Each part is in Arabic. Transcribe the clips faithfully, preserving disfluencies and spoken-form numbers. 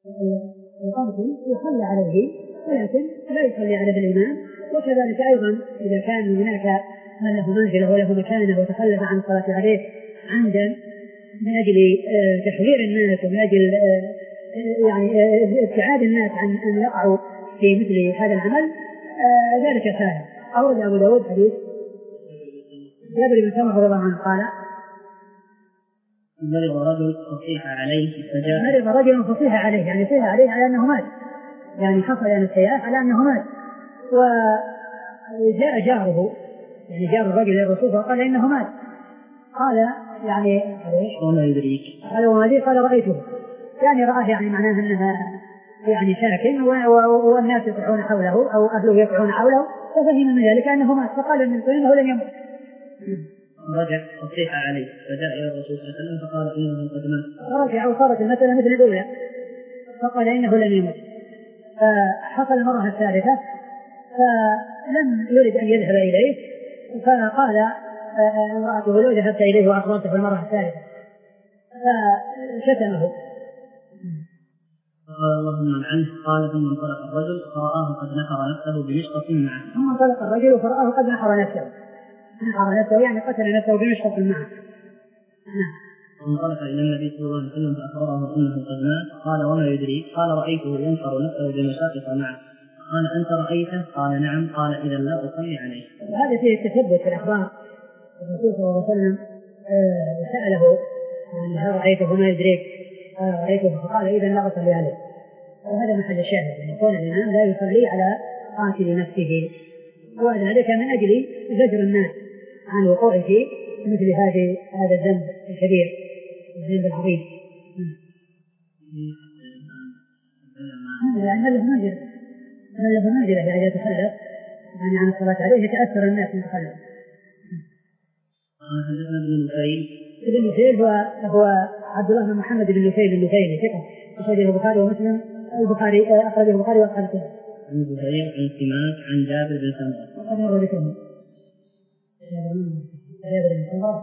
القاتل يصلى عليه ولكن لا يصلي على الإمام. وكذلك أيضا إذا كان هناك من له منزله وله مكانه وتخلف عن الصلاة عليه عمدا من أجل تحذير الناس ومن أجل يعني ابتعاد الناس عن أن يقعوا في مثل هذا العمل ذلك سهل. أورد أبو داود حديث جابر بن سمرة رضي الله عنه قال مرض رجل فصيح عليه فجاء مرض رجل فصيح عليه يعني فصيح عليه على أنه مات، يعني حصل يعني السياح على أنه مات. وجاء جاره يعني جار الرجل للرسول فقال إنه مات. قال يعني وما يدريك؟ قال وما يدريك؟ قال رأيته، يعني رآه يعني معناه أنها يعني ساكن والناس يقعون حوله أو أهله يقعون حوله ففهم من ذلك أنه مات. فقال إنه لم يمت. رجع فصيح عليه فجاء إلى الرسول صلى الله عليه وسلم فقال إنه قد مات. رجع وصارت المسألة مثل الأولى فقال إنه لم يمت. فحصل المرة الثالثة فلم يريد أن يذهب إليه فقال امرأته لو ذهبت إليه وأخبرته في المرة الثالثة فشتمه. قال اللهم عنه. قال ثم انطلق الرجل فرآه قد نحر نفسه بمشقة معه. ثم انطلق الرجل فرآه قد نحر نفسه نحر نفسه يعني قتل نفسه بمشقة معه. انطلق إلى النبي صلى الله عليه وسلم فأخبره أنه قد مات. قال وما يدريك؟ قال رأيته ينحر نفسه بمشقة معه. قال أنت رأيته؟ قال نعم. قال إذا لا أصلي عليه. هذا فيه التثبت في الأخبار. الرسول صلى الله عليه وسلم سأله هل رأيته ما يدريك؟ قال رأيته فقال إذا لا أصلي عليه. وهذا محل الشاهد يعني كون الإمام لا يصلي على قاتل نفسه وذلك من أجل زجر الناس عن وقوع في مثل هذه هذا الذنب الكبير الذنب العظيم. يعني له منزل له منزل يعني إذا تخلف يعني عن الصلاة عليه يتأثر الناس من تخلف. حدثنا ابن نفيل. ابن نفيل هو هو عبد الله بن محمد بن نفيل النفيلي ثقة أخرجه البخاري ومسلم. البخاري أخرجه البخاري وأصحاب السنن. عن زهير عن سماك عن جابر بن سمرة. هذا هو ذكره. جابر بن سمرة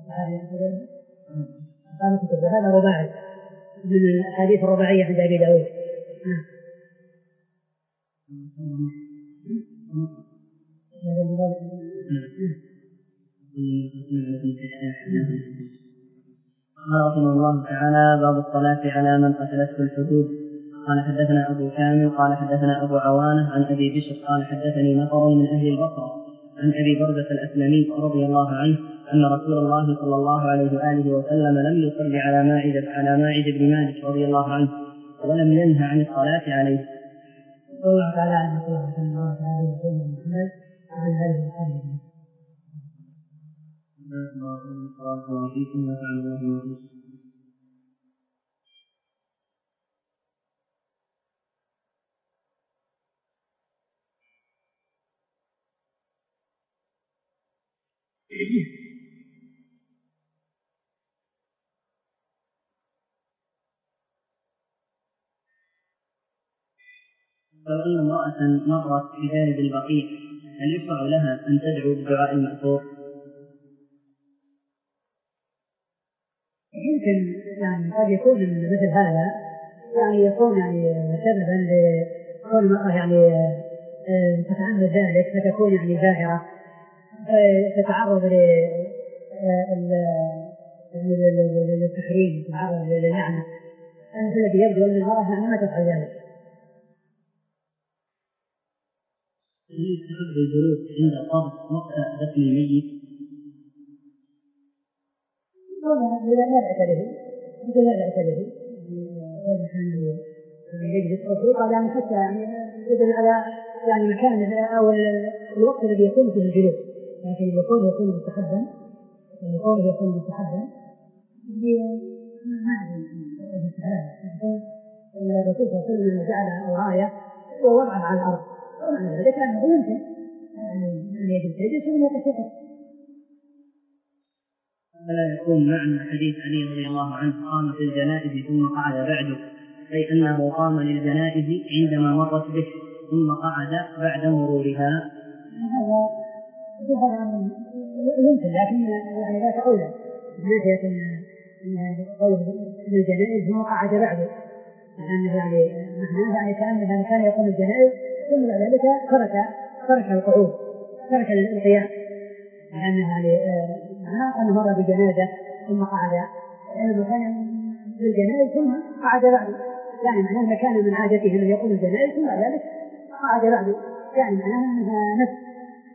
هذا رباعي من الأحاديث الرباعية عند أبي داود. قال رحمه الله تعالى باب الصلاة على من قتلته الحدود. قال حدثنا أبو كامل قال حدثنا أبو عوانة عن أبي بشر قال حدثني نفر من أهل البصرة عن أبي بردة الأسلمي رضي الله عنه أن رسول الله صلى الله عليه وآله وسلم لم يصلي على ماعز على ماعز بن مالك رضي الله عنه ولم ينهى عن الصلاة عليه. الله تعالى عن الله صلى الله عليه وسلم محمد عن هذه الحديث. بارك الله فيكم ونفعنا الله بما فإن امرأة مرت بجانب البقيع هل يشرع لها أن تدعو بالدعاء المأثور؟ يمكن يعني قد يكون مثل هذا يعني يكون يعني سببا لكون المرأة يعني تتعمد ذلك فتكون يعني ظاهرة تتعرض للتحريم تتعرض للعنة. الذي يبدو أن المرأة يعني ما تفعل ذلك. يستحب الجلوس عند قبر وقت دفن الميت؟ لا لا أعتبره لا لا أعتبره هذا كان يجلس وطريقة يعني حتى يعني يدل على يعني مكان أو الوقت الذي يكون فيه الجلوس لكن يكون يكون مستحبا يعني يكون يكون مستحبا ما أدري الرسول صلى الله عليه وسلم جعل راية ووضعها على الأرض هذا كان يمكن يعني أن يجلس يجلس ومن يتسحب. فلا يكون معنى حديث علي رضي الله عنه قام في الجنائز ثم قعد بعده أي أنه قام للجنائز عندما مرت به ثم قعد بعد مرورها. هذا يمكن لكن يعني ذات أولى ناحية أن قول الجنائز ثم قعد بعده لأنه يعني معناه يعني كأنه كان يقوم الجنائز ثم بعد ذلك ترك ترك القعود ترك القيام، لأنه يعني معناه أنه مر بجنازة ثم قعد، لأنه كان بالجنائز ثم قعد بعده، يعني معناه كان من عادته أن يقوم الجنائز ثم بعد ذلك قعد بعده، يعني معناه أنها نفس.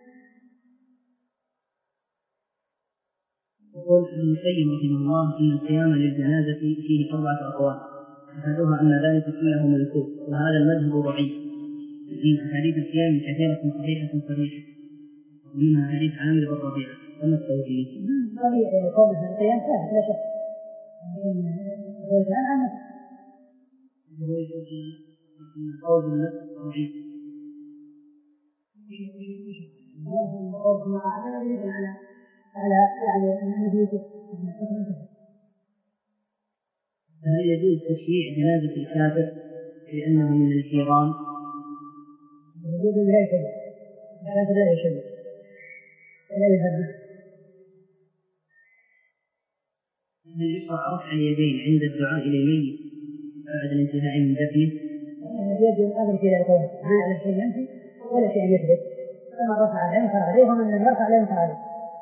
يقول ابن القيم رحمه الله ان القيام للجنازه فيه اربعه اقوال، احدها ان ذلك كله منسوخ، وهذا المذهب ضعيف، ان احاديث القيام كثيره صحيحه صريحه، ومنها حديث عامر بن ربيعه. وما التوجيه؟ طبيعي قولها القيام ثابت لا شك، هو الان عن قول النفس ضعيف. على يعني نبوته. هل يجوز تشييع جنازة الكافر لأنه من الكرام؟ يجوز لا يشبه، الكافر لا يشبه ولا يهدد. هل يشرع رفع اليدين عند الدعاء للميت بعد الانتهاء من دفنه؟ يجوز الأمر في ذلك ما يعلم شيء ينفي ولا شيء يثبت، فمن رفع عليه ينكر عليه ومن لم يرفع لا ينكر عليه.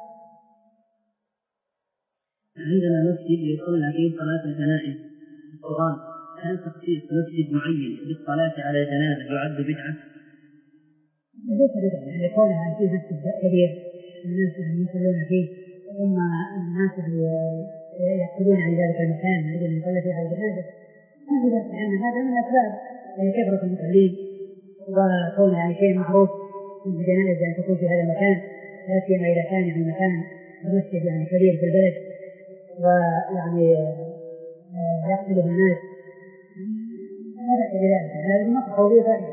عندنا مسجد يصلى فيه صلاة الجنائز، القرآن، هل تخصيص مسجد معين بالصلاة على جنازة يعد بدعة؟ ليس بدعة، يعني كونها فيه مسجد كبير الناس يصلون فيه ثم الناس يقصدون عن ذلك المكان من أجل أن يصلى فيه على الجنازة، لأن هذا من أسباب كثرة المصلين، وكون يعني شيء معروف من الجنائز أن تكون في هذا المكان، لا سيما إذا كان يعني مكان مسجد يعني كبير في البلد ويعني يقصده الناس، هذا كذلك هذا النص قولي فائدة.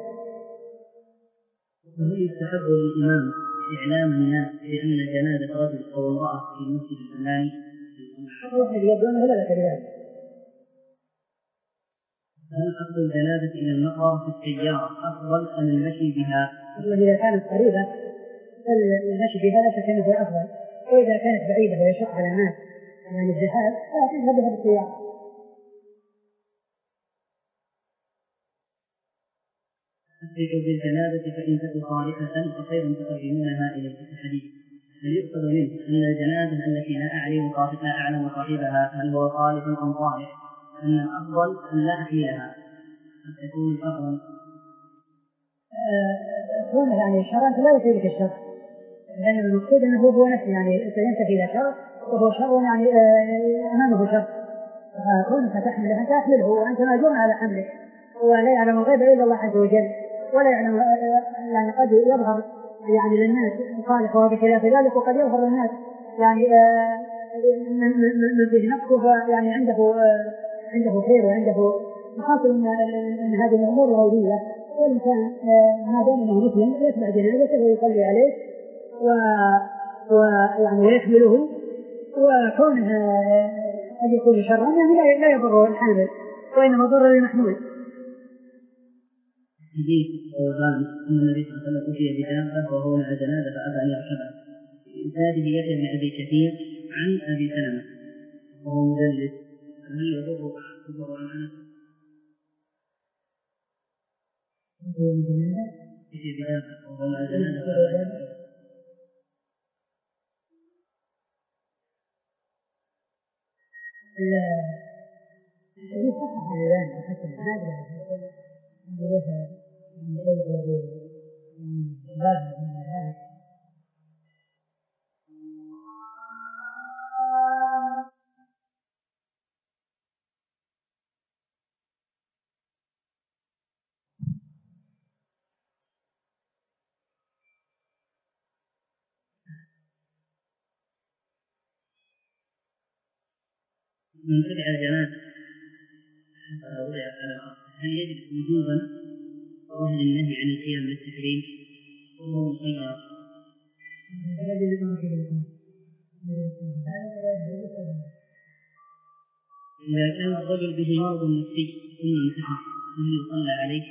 وهل يستحب للإمام إعلام الناس بأن جنازة رجل أو امرأة في المسجد الفلاني؟ يبدو أنه لا كذلك. هل أخذ الجنازة إلى المقبرة في السيارة أفضل أم المشي بها؟ إذا كانت قريبة فالمشي بها لا شك أنه أفضل، وإذا كانت بعيدة ويشق على الناس يعني الذهاب فأخذها بها بالسيارة. أسرعوا بالجنازة فإن تكن صالحة فخير تقدمونها إلى الحديث. هل يؤخذ منه أن الجنازة التي لا أعلم لا أعلم صاحبها هل هو صالح أم صالح أن الأفضل أن لا أحملها قد تكون شرا؟ كون يعني شرا لا يفيدك الشر، لأن المقصود أنه هو نفسه يعني ينتهي إلى شر وهو شر يعني أمامه شر، فكونك تحمله أنت أحمله وأنت مأجور على حملك، ولا يعلم الغيب إلا الله عز وجل، ولا يعلم يعني قد يظهر يعني للناس صالح وهو بخلاف ذلك، وقد يظهر للناس يعني من به نفسه يعني عنده عنده خير وعنده محاصل من هذه الأمور الغيبية، والإنسان ما دام أنه مسلم يتبع جنازته ويصلي عليه ويعني ويحمله، وكونه قد يكون شرا يعني لا يضر الحامل وإنما ضر المحمول. حديث ثوبان أن النبي صلى الله عليه وسلم أتي بدابة وهو مع جنازة فأبى أن يركبها، بإسناده يحيى بن أبي كثير عن أبي سلمة وهو مدلس، هل يضر يضر عنه؟ أتي بدابة وهو مع جنازة فأبى أن يركبها. الذي صحح الآن وحسن هذا ليس من شيء له باب من هذا. من تبع الجنازة حتى وضع على الأرض هل يجب وجوبا وهل النهي عن القيام بالتكريم وهو مخير؟ إذا كان الرجل به مرض نفسي ثم انتحر هل يصلى عليه؟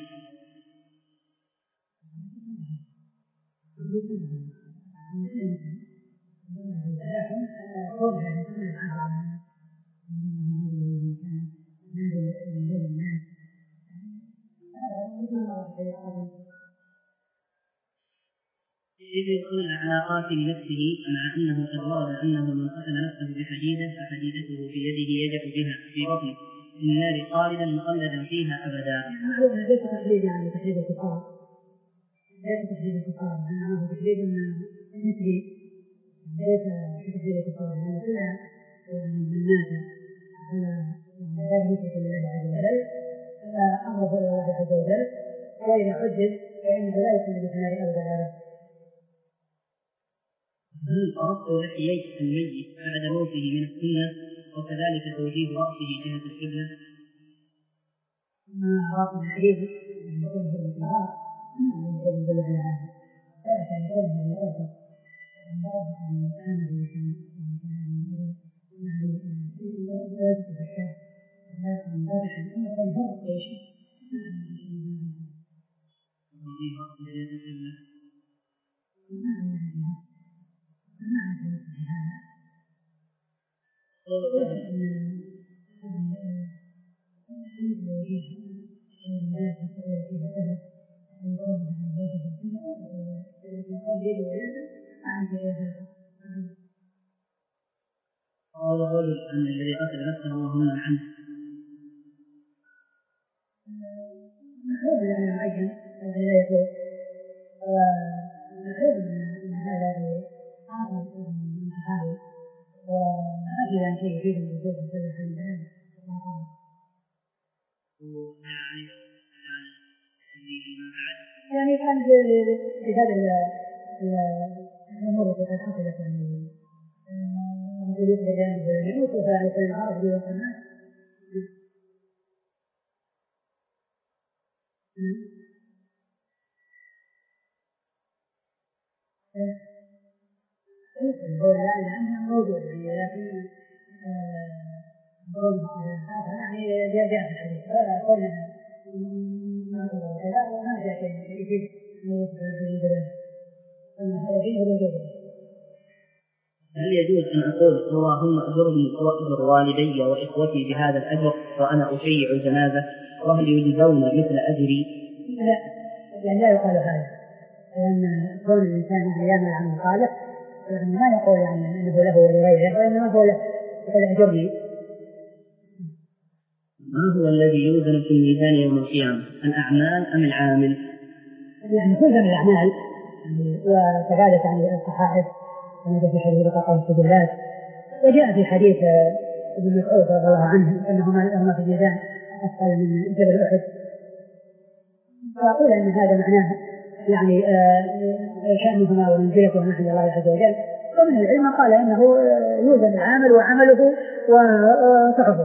إذ يدخل على قاتل نفسه مع أنه قد ورد أنه من قتل نفسه بحديدة فحديدته في يده يجأ بها في بطنه في النار خالدا مخلدا فيها أبدا. ليس تحديد يعني تحديد الكفار، ليس تحديد الكفار، هذا تحديد مثلي، ليس تحديد الكفار، لأن كلها من مات على غير مشرك لله عز وجل فأمره إلى الله عز وجل، وإذا حدد فإنه لا يخلد في النار أبدا. هل ربط لحيي الميت بعد موته من السنة وكذلك توجيه رأسه جهة القبلة؟ ما رأس الحديث أن يكون في الانتظار ما يدل على هذا، ذلك أن يكون من الأوسط أن يربط أن يكون بلسان يعني لا يتفكر ولا يكون ذلك أن يكون فرق إيش توجيه رأسه جهة القبلة. ما أعرف هذا. قال الرجل أن الذي قتل نفسه وهو من عنه محروم لأنه معين لا يكون ومحروم أن هذا عارض من تحاول وأجل أن شيء يفيد الوجود في كل حال الآن يعني كان في هذا الأمور التي قد حصلت يعني رجل يخرج عنه يموت وفعل كل العرب والسماء هو لا لأنه موجود لكن هذا يعني جاء جاء في الحديث قولنا ما هو كذا وما جاء شيء يجيب هل يجوز أن أقول اللهم أجرني وأجر والدي وإخوتي بهذا الأجر وأنا أشيع الجنازة وهل يجزون مثل أجري؟ لا، يعني لا يقال هذا، لأن كون الإنسان يعمل عمل صالح يعني ما يقول يعني أنه له ولغيره، وإنما هو له يقول أجرني. ما هو الذي يوزن في الميزان يوم القيامة، الأعمال أم العامل؟ يعني كل من الأعمال وكذلك يعني الصحائف كما في حديث بطاقة السجلات، وجاء في حديث ابن مسعود رضي الله عنه أنهما في الميزان أثقل من جبل أحد، فأقول أن هذا معناه يعني شأنهما ومنزلتهما عند الله عز وجل. ومن العلم قال أنه يوزن العامل وعمله وصحفه.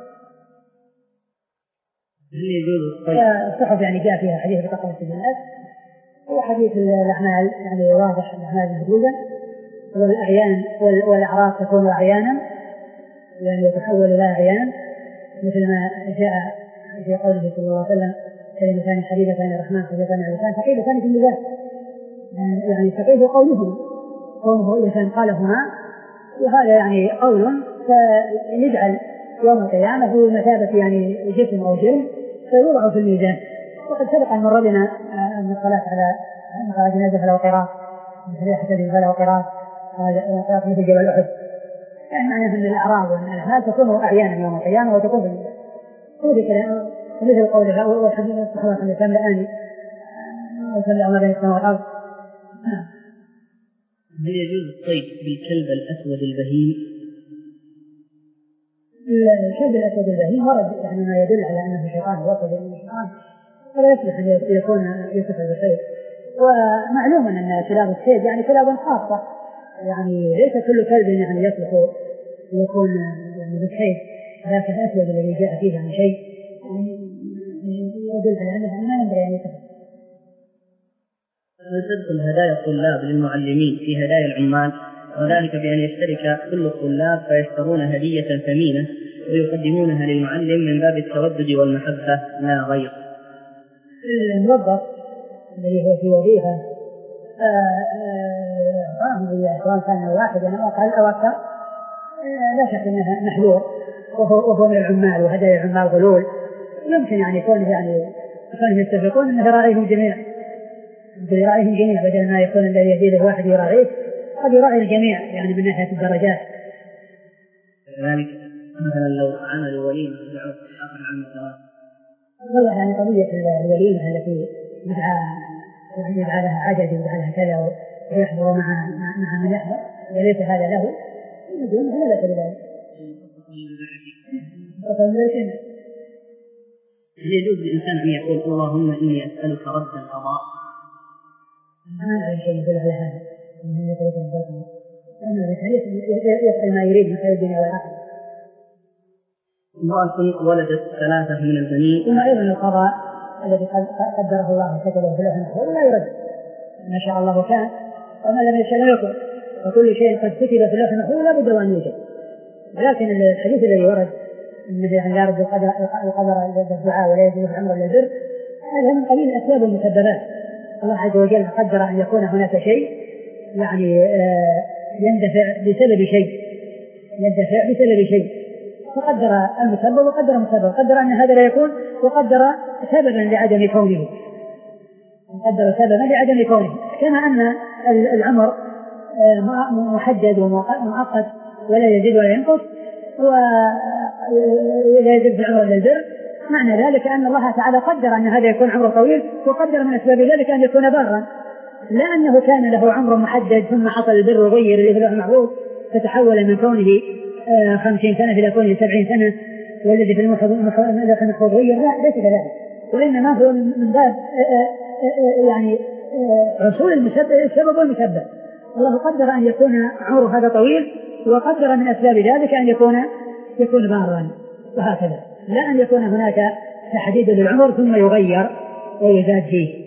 الصحف يعني جاء فيها حديث بطاقة السجلات وحديث الأعمال يعني واضح الأعمال محدودة والأعيان والأعراض تكون أعيانا يعني يتحول إلى أعيان مثل ما جاء في قوله صلى الله عليه وسلم كلمتان حبيبتان الرحمن حبيبتان الرحمن ثقيلتان في الميزان، يعني ثقيل قولهما قوله لسان قالهما، وهذا يعني قول فيجعل يوم القيامة بمثابة يعني جسم أو جلد فيوضع في الميزان. وقد سبق أن مر بنا أن الصلاة على على جنازة فله قراط مثل حسب فله قراط هذا قراط مثل جبل أحد، يعني معناه أن الأعراض والأعمال تكون أعيانا يوم القيامة وتكون في الميزان مثل قوله والحديث الصحابة عن الإسلام لآني وسمع ما بين السماء والأرض. هل يجوز الصيد بالكلب الأسود البهيم؟ الكلب الأسود البهيم ورد يعني ما يدل على أنه شيطان وصل إلى الشيطان فلا يصلح أن يكون يصف بالصيد. ومعلوم أن كلاب الصيد يعني كلاب خاصة، يعني ليس كل كلب يعني يصلح يكون يعني بالصيد، لكن الأسود الذي جاء فيه عن شيء يدل على أنه ما ينبغي أن يصف. تدخل هدايا الطلاب للمعلمين في هدايا العمال، وذلك بأن يشترك كل الطلاب فيشترون هدية ثمينة ويقدمونها للمعلم من باب التودد والمحبة لا غير. الموظف الذي هو في وظيفة سواء كان واحدا أو أقل أو أكثر لا شك أنه محلول وهو من العمال وهدايا العمال غلول، يمكن يعني يكون يعني كانوا يتفقون أنه يراعيهم جميعا، يراعيهم جميع بدل ما يكون الذي يزيده واحد يراعيه، قد يراعي الجميع يعني من ناحية الدرجات. كذلك مثلا لو عملوا وليمة يدعوا آخر عن الثواب. والله يعني قضية الوليمة التي يدعى يدعى لها عدد يدعى لها كذا ويحضر مع مع من يحضر وليس هذا له يقول لا لا تبدأ. يجوز للإنسان أن يقول اللهم إني أسألك رد القضاء. ما أعرف شيء يقول على هذا من يطلق البطن لأنه يسأل ما يريد من خير الدنيا والآخرة. امرأة ولدت ثلاثة من البنين. ثم أيضا القضاء الذي قدره الله وكتبه في لوح المحفوظ لا يرد، ما شاء الله كان وما لم يشاء لا يكن، وكل شيء قد كتب في لوح المحفوظ لا بد أن يوجد. لكن الحديث الذي ورد أنه يعني لا يرد القدر الدعاء ولا يجوز الأمر إلا البر هذا من قبيل الأسباب والمسببات. الله عز وجل قدر أن يكون هناك شيء يعني يندفع بسبب شيء يندفع بسبب شيء فقدر المسبب وقدر المسبب، قدر أن هذا لا يكون وقدر سببا لعدم كونه قدر سببا لعدم كونه كما أن العمر محدد ومؤقت ولا يزيد ولا ينقص ولا يزيد في العمر إلا البر. معنى ذلك أن الله تعالى قدر أن هذا يكون عمره طويل وقدر من أسباب ذلك أن يكون بارا، لا أنه كان له عمر محدد ثم حصل البر وغير اللي في اللوح المحفوظ فتحول من كونه خمسين سنة إلى كونه سبعين سنة والذي في المحفوظ غير، لا ليس كذلك، وإنما هو من باب يعني حصول السبب والمسبب. الله قدر أن يكون عمره هذا طويل وقدر من أسباب ذلك أن يكون يكون بارا وهكذا، لا أن يكون هناك تحديد للعمر ثم يغير ويزاد فيه.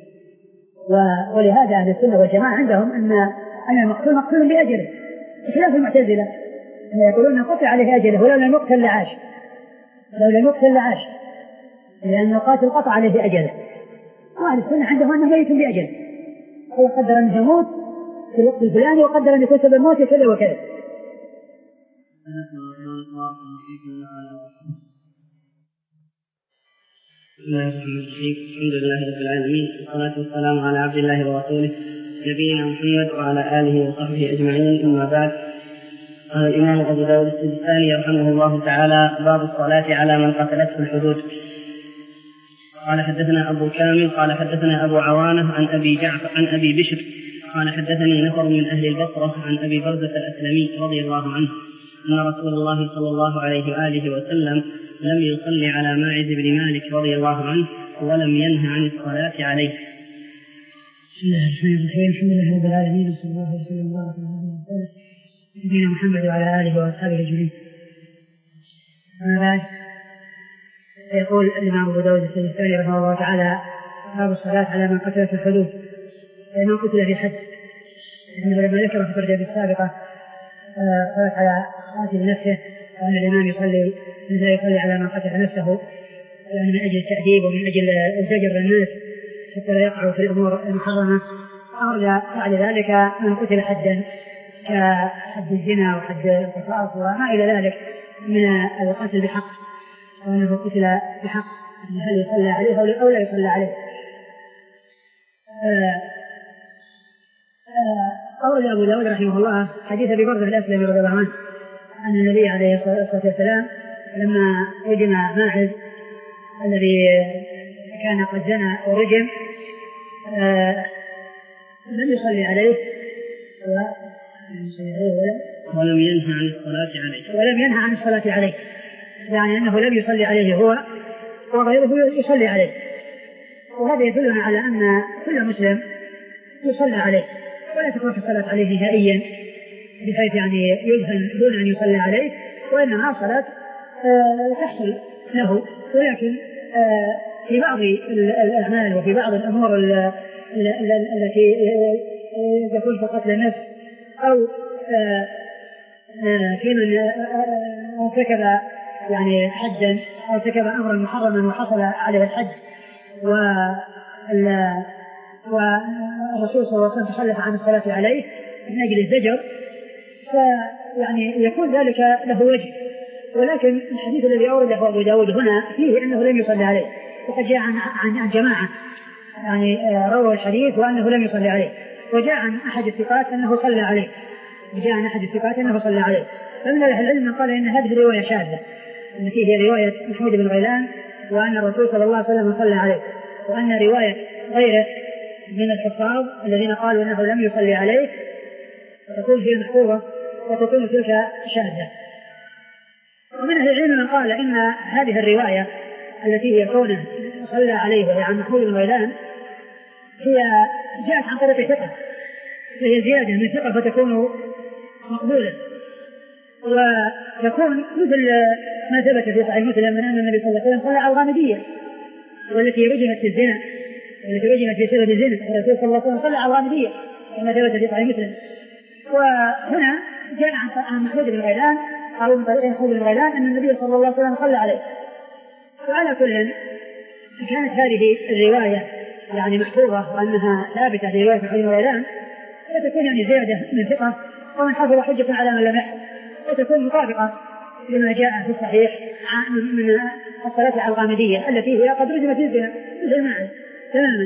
ولهذا أهل السنة والجماعة عندهم أن أن المقتول مقتول بأجله بخلاف المعتزلة يقولون قطع عليه أجله ولو لم يقتل لعاش لو لم يقتل لعاش لأن القاتل قطع عليه أجله. وأهل السنة عندهم أنه ميت بأجله، هو قدر أن يموت في الوقت الفلاني وقدر أن يكون سبب موته كذا وكذا. بسم الله الرحمن الرحيم. الحمد لله رب العالمين والصلاة والسلام على عبد الله ورسوله نبينا محمد وعلى آله وصحبه أجمعين. أما بعد، قال الإمام أبو داود السجستاني رحمه الله تعالى: باب الصلاة على من قتلته الحدود. قال حدثنا أبو كامل قال حدثنا أبو عوانة عن أبي جعفر عن أبي بشر قال حدثني نفر من أهل البصرة عن أبي برزة الأسلمي رضي الله عنه أن رسول الله صلى الله عليه وآله وسلم لم يصلي على ماعز بن مالك رضي الله عنه ولم ينه عن الصلاة عليه. بسم الله الرحمن الرحيم. الحمد لله رب العالمين وصلى الله وسلم وبارك على نبينا محمد وعلى آله وأصحابه أجمعين. أما بعد، يقول الإمام أبو داود السجستاني رحمه الله تعالى: باب الصلاة على من قتل في الحدود، أي من قتل في حد. إنه لما ذكر في الترجمة السابقة صلاة على قاتل نفسه وأن الإمام يصلي لا يصلي على من قتل نفسه يعني من أجل التأديب ومن أجل الزجر للناس حتى لا يقعوا في الأمور المحرمة، أولى بعد ذلك من قتل حدا كحد الزنا وحد القصاص وما إلى ذلك من القتل بحق، وأنه قتل بحق هل يصلى عليه أو لا يصلى عليه. أورد أبو داود رحمه الله حديث أبي برزة الأسلمي رضي الله عنه أن النبي عليه الصلاة والسلام لما رجم ماعز الذي كان قد زنى ورجم آه لم يصلي عليه ولم ينهى عن الصلاة عليه ولم ينهى عن الصلاة عليه يعني أنه لم يصلي عليه هو وغيره يصلي عليه. وهذا يدلنا على أن كل مسلم يصلى عليه ولا تكون الصلاة عليه نهائيا بحيث يعني يدفن دون أن يصلى عليه، وإنما صلاة آه تحصل له، ولكن آه في بعض الأعمال وفي بعض الأمور التي تكون في قتل النفس أو آه آه في من ارتكب يعني حدا أو ارتكب أمرا محرما وحصل عليه الحد والرسول صلى الله عليه وسلم تخلف عن الصلاة عليه من أجل الزجر، فيعني يكون ذلك له وجه. ولكن الحديث الذي أورده أبو داود هنا فيه أنه لم يصلى عليه، وقد جاء عن, عن, عن جماعة يعني روى الحديث وأنه لم يصلي عليه، وجاء عن أحد الثقات أنه صلى عليه وجاء عن أحد الثقات أنه صلى عليه. فمن أهل العلم من قال إن هذه رواية شاذة التي هي رواية محمود بن غيلان وأن الرسول صلى الله عليه وسلم صلى عليه، وأن رواية غيره من الحفاظ الذين قالوا أنه لم يصلي عليه تكون هي محفوظة وتكون تلك شاذة. ومن أهل العلم من قال إن هذه الرواية التي هي كونه صلى عليه وهي عن محمود بن غيلان هي جاءت عن طريق ثقة، فهي زيادة من ثقة فتكون مقبولة، وتكون مثل ما ثبت في صحيح مسلم من أن النبي صلى الله عليه وسلم صلى على الغامدية والتي رجمت في الزنا والتي رجمت في سبب الزنا، الرسول صلى الله عليه وسلم صلى على الغامدية كما ثبت في صحيح مسلم. وهنا جاء عن محمود بن غيلان أو من طريق محمود بن غيلان أن النبي صلى الله عليه وسلم صلى عليه. وعلى كل كانت هذه الرواية يعني محفوظة وأنها ثابتة في رواية محمود بن غيلان فتكون يعني زيادة من ثقة ومن حفظ حجة على من لم يحفظ، وتكون مطابقة لما جاء في الصحيح من الصلاة على الغامدية التي هي قد رجمت في الزنا مثل ما تماما.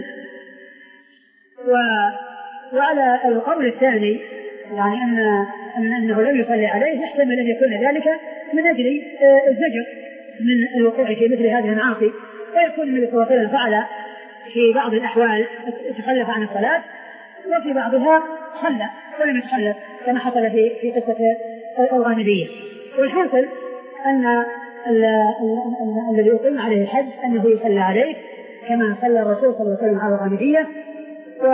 وعلى القول الثاني يعني أن أنه لم يصلي عليه يحتمل أن يكون ذلك من أجل الزجر من الوقوع في مثل هذه المعاصي، ويكون النبي صلى الله عليه وسلم فعل في بعض الأحوال تخلف عن الصلاة وفي بعضها صلى ولم يتخلف كما حصل في في قصة الغامدية. والحاصل أن الذي يقيم عليه الحد أنه يصلى عليه كما صلى الرسول صلى الله عليه وسلم على الغامدية. و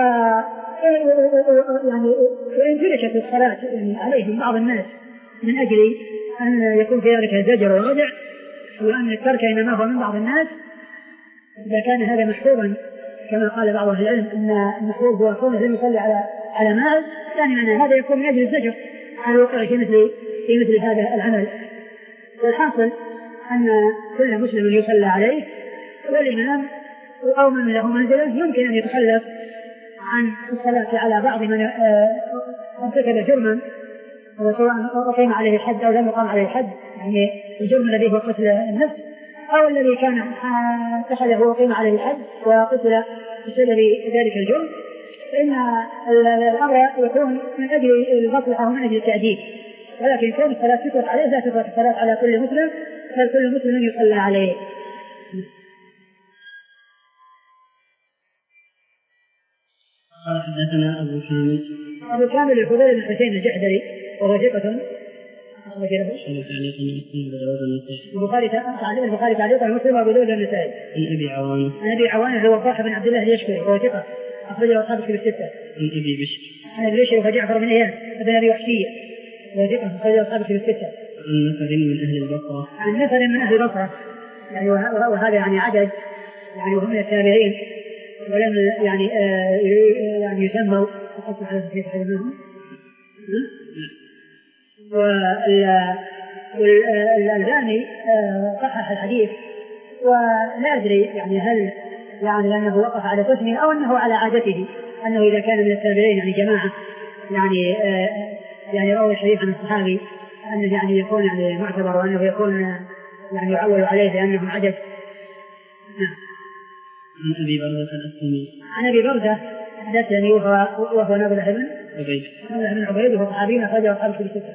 يعني وإن تركت الصلاة عليهم بعض الناس من أجل أن يكون في ذلك زجر وردع وأن الترك إنما هو من بعض الناس، إذا كان هذا محفوظا كما قال بعض أهل العلم أن المحفوظ هو كونه لم يصلي على على ماء، ثانيا أن هذا يكون من أجل الزجر على الوقوع في مثل في مثل هذا العمل. والحاصل أن كل مسلم يصلى عليه والإمام أو من له منزله يمكن أن يتخلف عن الصلاة على بعض من ارتكب جرما سواء أقيم عليه الحد أو لم يقام عليه الحد، يعني الجرم الذي هو قتل النفس أو الذي كان اتخذه وقيم عليه الحد وقتل بسبب ذلك الجرم، فإن الأمر يكون من أجل المصلحة ومن أجل التأديب، ولكن كون الصلاة تترك عليه لا تترك الصلاة على كل مسلم بل كل مسلم يصلى عليه. قال حدثنا أبو كامل أبو كامل الفضيل بن حسين الجحدري وهو ثقة البخاري تعليق البخاري تعليق مسلم وأبو داود والنسائي. عن أبي عوانة عن أبي عوانة هو وضاح بن عبد الله اليشكري وهو ثقة أخرجه أصحاب الكتب الستة. عن أبي بشر عن أبي بشر وجعفر بن إياس بن أبي وحشية وهو ثقة أخرجه أصحاب الكتب الستة. عن نفر من أهل البصرة عن نفر من أهل البصرة يعني وهذا يعني عدد يعني وهم من التابعين ولم يعني آه يعني يسموا أخذت على في حديثهم. والألباني صحح الحديث ولا أدري يعني هل يعني أنه وقف على تسمية أو أنه على عادته أنه إذا كان من التابعين يعني جماعة يعني آه يعني روى الحديث عن الصحابي أنه يعني يكون يعني معتبر وأنه يكون يعني يعول عليه لأنه عدد. نعم. عن أبي بردة الأسلمي عن أبي بردة الأسلمي وهو وهو نابلة بن عبيد بن عبيد وهو صحابي أخرجه أصحاب الكتب الستة.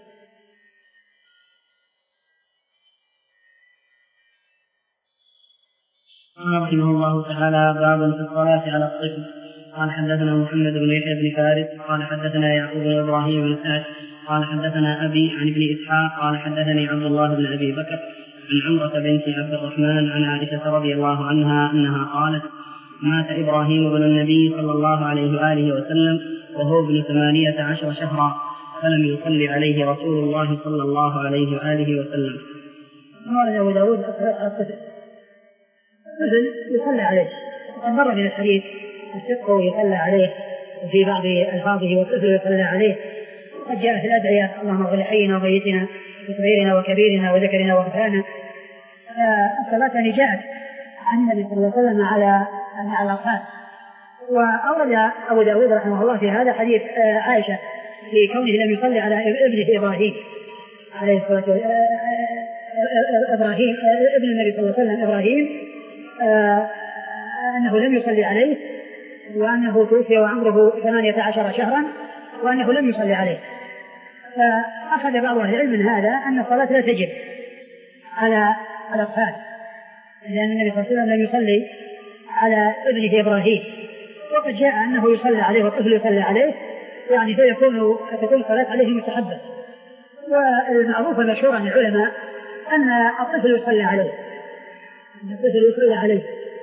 قال رحمه الله تعالى باب في الصلاة على الطفل. قال حدثنا محمد بن يحيى بن فارس قال حدثنا يعقوب بن إبراهيم بن سعد قال حدثنا أبي عن ابن إسحاق قال حدثني عبد الله بن أبي بكر عن عمرة بنت عبد الرحمن عن عائشة رضي الله عنها أنها قالت مات إبراهيم بن النبي صلى الله عليه وآله وسلم وهو ابن ثمانية عشر شهرا فلم يصلي عليه رسول الله صلى الله عليه وآله وسلم. قال أبو داود الطفل مثل يصلى عليه مر من الحديث الشق يصلى عليه وفي بعض ألفاظه والطفل يصلى عليه. قد جاء في الأدعية اللهم اغفر لحينا وميتنا وصغيرنا وكبيرنا وذكرنا وأنثانا. الصلاة يعني جاءت عن النبي صلى الله عليه وسلم على على الأطفال. وأورد أبو داود رحمه الله في هذا حديث عائشة في كونه لم يصلي على ابنه إبراهيم عليه الصلاة والسلام إبراهيم ابن النبي صلى الله عليه وسلم إبراهيم آه أنه لم يصلي عليه، وأنه توفي وعمره ثمانية عشر شهرا، وأنه لم يصلي عليه. فأخذ بعض أهل العلم من هذا أن الصلاة لا تجب على الأطفال، لأن النبي صلى الله عليه وسلم لم يصلي على ابنه إبراهيم، وقد جاء أنه يصلى عليه والطفل يصلى عليه، يعني فيكون تكون الصلاة عليه مستحبة. والمعروف المشهور عن العلماء أن الطفل يصلى عليه، الطفل يصلى عليه.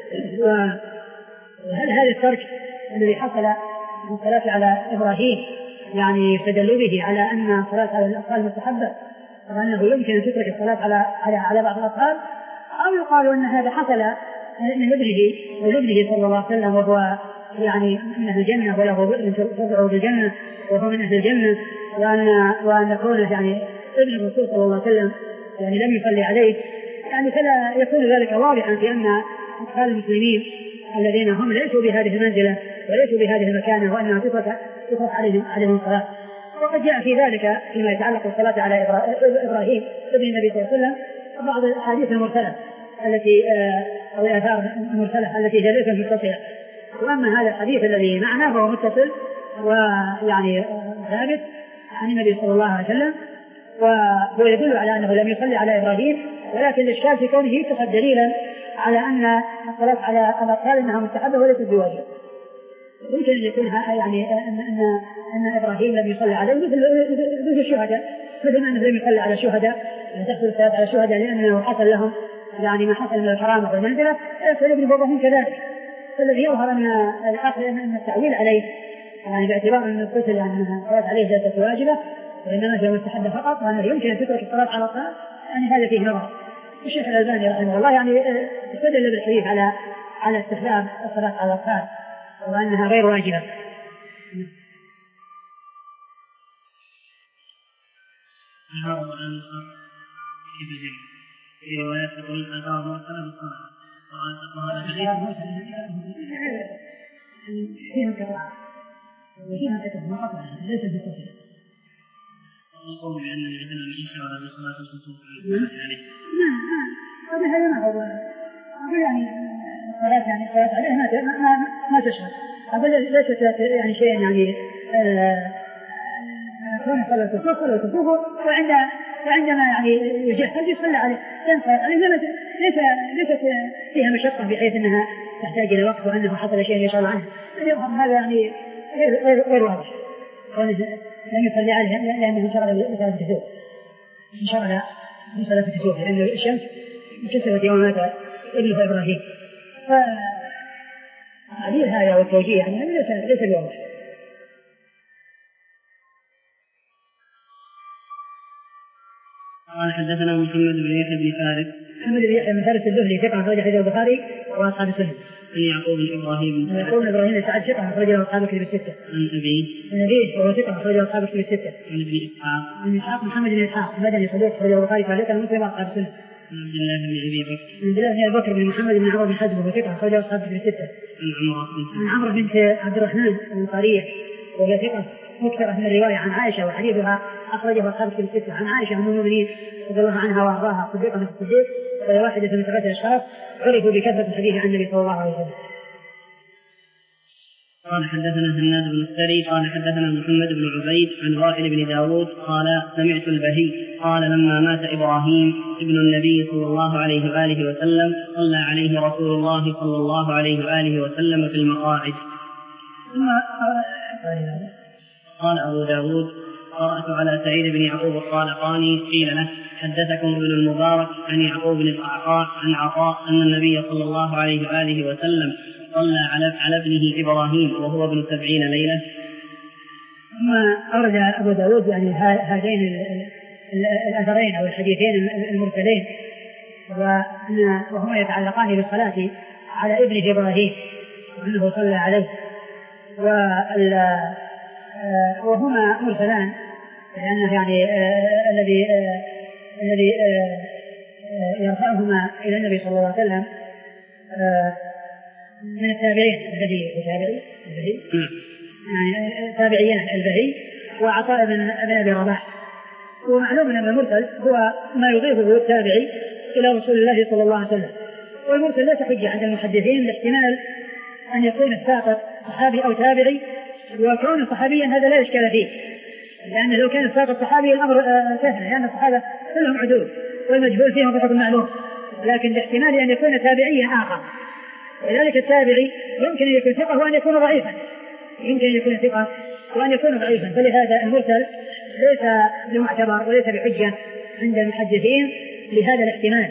وهل هذا الترك الذي حصل من الصلاة على إبراهيم يعني يستدل به على أن الصلاة على الأطفال مستحبة، وأنه يمكن أن تترك الصلاة على على على بعض الأطفال، أو يقال أن هذا حصل من ابنه ولابنه صلى الله عليه وسلم وهو يعني من أهل الجنة وله بئر تدعو بالجنة وهو من أهل الجنة، وأن وأن كونه يعني ابن الرسول صلى الله عليه وسلم يعني لم يصلي عليه، يعني فلا يكون ذلك واضحا في أن أطفال المسلمين الذين هم ليسوا بهذه المنزلة وليسوا بهذه المكانة وأنها تترك عليهم عليهم الصلاة. وقد جاء في ذلك فيما يتعلق بالصلاة على إبراهيم ابن النبي صلى الله عليه وسلم بعض الأحاديث المرسلة التي أو الآثار المرسلة التي هي ليست متصلة. وأما هذا الحديث الذي معنا فهو متصل ويعني ثابت عن النبي صلى الله عليه وسلم، وهو يدل على أنه لم يصلي على إبراهيم، ولكن الإشكال في كونه يتخذ دليلا على أن الصلاة على الأطفال أنها مستحبة وليست بواجب. يمكن أن يكون يعني أن أن أن إبراهيم لم يصلي عليه مثل مثل الشهداء، مثل أنه لم يصلي على الشهداء، لم تحصل الصلاة على الشهداء لأنه حصل لهم يعني ما حصل من الكرامة والمنزلة، فيصل ابن إبراهيم كذلك. فالذي يظهر أن الآخر أن التعويل عليه يعني باعتبار أن القتل يعني الصلاة عليه ليست واجبة وإنما هي مستحبة فقط، وأنه يمكن أن تترك الصلاة على الأطفال، يعني هذا فيه نظر. الشيخ الألباني رحمه الله يعني استدل بالحديث على على استحباب الصلاة على الأطفال وأنها غير واجبة. في روايات تقول الآثار مرسلة بالصلاة، وهذا الحديث فيه انقطاع وفيه انقطاع منقطع ليس بتصل. القول بأن مثلا الإنشاء على صلاة الخصوص يعني نعم نعم هذا هذا ما هو يعني الصلاة يعني الصلاة عليه ما ما ما تشرع، هذا ليست يعني شيء يعني كون صلاة الخصوص صلاة الخصوص وعند وعندما يعني يجهز يصلى عليه ليس ليس ليست فيها مشقة بحيث أنها تحتاج إلى وقت وأنه حصل شيء يشغل عنه. هذا يعني غير غير غير واضح. لم يصلي عليه لأنه انشغل بصلاة الكسوف، انشغل بصلاة الكسوف لأن الشمس انكسفت يوم مات ابنه إبراهيم. فعليه هذا والتوجيه يعني ليس ليس بواضح. قال حدثنا محمد بن يحيى بن فارس. محمد بن يحيى بن فارس الدهلي ثقة أخرج حديث البخاري وأصحاب السنن. عن يعقوب بن إبراهيم بن يعقوب بن إبراهيم بن سعد ثقة أخرج له أصحاب الكتب الستة. عن أبيه عن أبيه وهو ثقة أخرج له أصحاب الكتب الستة. عن ابن إسحاق عن إسحاق محمد بن إسحاق المدني صدوق أخرج له البخاري تعليقا ومسلم وأصحاب السنن. عن عبد الله بن أبي بكر. عن عبد الله بن أبي بكر بن محمد بن عمرو بن حزم وهو ثقة أخرج له أصحاب الكتب الستة. عن عن عمرو بنت عبد الرحمن الأنصارية وهي ثقة مكثرة من الرواية عن عائشة وحديثها أخرجه أصحاب الكتب الستة. عن عائشة أم المؤمنين رضي الله عنها وأرضاها صديقة من الصديق، وهي واحدة من ثلاثة أشخاص عرفوا بكثرة الحديث عن النبي صلى الله عليه وسلم. قال حدثنا هناد بن السري قال حدثنا محمد بن عبيد عن وائل بن داود قال سمعت البهي قال لما مات إبراهيم ابن النبي صلى الله عليه وآله وسلم صلى عليه رسول الله صلى الله عليه وآله وسلم في المقاعد. قال أبو داود قرأت على سعيد بن يعقوب الطالقاني قيل له حدثكم ابن المبارك عن يعقوب بن القعقاع عن عطاء أن النبي صلى الله عليه وآله وسلم صلى على على ابنه إبراهيم وهو ابن سبعين ليلة. ثم أورد أبو داود يعني هذين الأثرين أو الحديثين المرسلين وهما يتعلقان بالصلاة على ابنه إبراهيم وأنه صلى عليه، وهما مرسلان لأنه يعني الذي الذي يرفعهما إلى النبي صلى الله عليه وسلم من التابعين البهي وتابعي البهي يعني تابعيان البهي وعطاء بن أبي رباح. ومعلوم أن المرسل هو ما يضيفه التابعي إلى رسول الله صلى الله عليه وسلم، والمرسل ليس حجة عند المحدثين لاحتمال أن يكون الساقط صحابي أو تابعي، وكون صحابيا هذا لا إشكال فيه، لأن لو كان الساقط صحابي الأمر سهل، لأن الصحابة كلهم عدول والمجهول فيهم بحكم معلوم، لكن باحتمال أن يكون تابعيا آخر. ولذلك التابعي يمكن أن يكون ثقة وأن يكون ضعيفا، يمكن أن يكون ثقة وأن يكون ضعيفا، فلهذا المرسل ليس بمعتبر وليس بحجة عند المحدثين لهذا الاحتمال.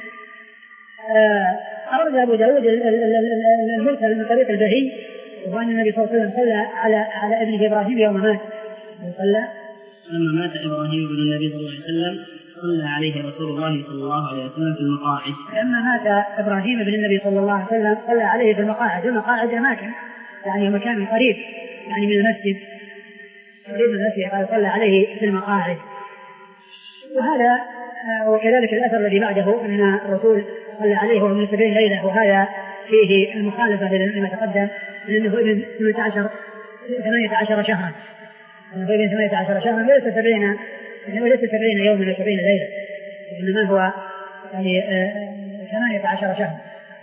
أورد أبو داود المرسل من طريق البهي، وأن النبي صلى الله عليه وسلم صلى على على ابنه إبراهيم يوم مات، صلى لما مات إبراهيم بن النبي صلى الله عليه وسلم صلى عليه رسول الله صلى الله عليه وسلم في المقاعد. لما مات إبراهيم بن النبي صلى الله عليه وسلم صلى عليه في المقاعد، المقاعد أماكن يعني مكان قريب يعني من المسجد، قريب من المسجد، قال صلى عليه في المقاعد. وهذا وكذلك الأثر الذي بعده أن الرسول صلى عليه وهو من سبعين ليلة، وهذا فيه المخالفة لما تقدم لأنه ابن ثمانية عشر شهرا، ابن ثمانية عشر شهرا ليس سبعين، إنه ليس سبعين يوما ولا سبعين ليلة، إنما هو يعني ثمانية عشر شهرا.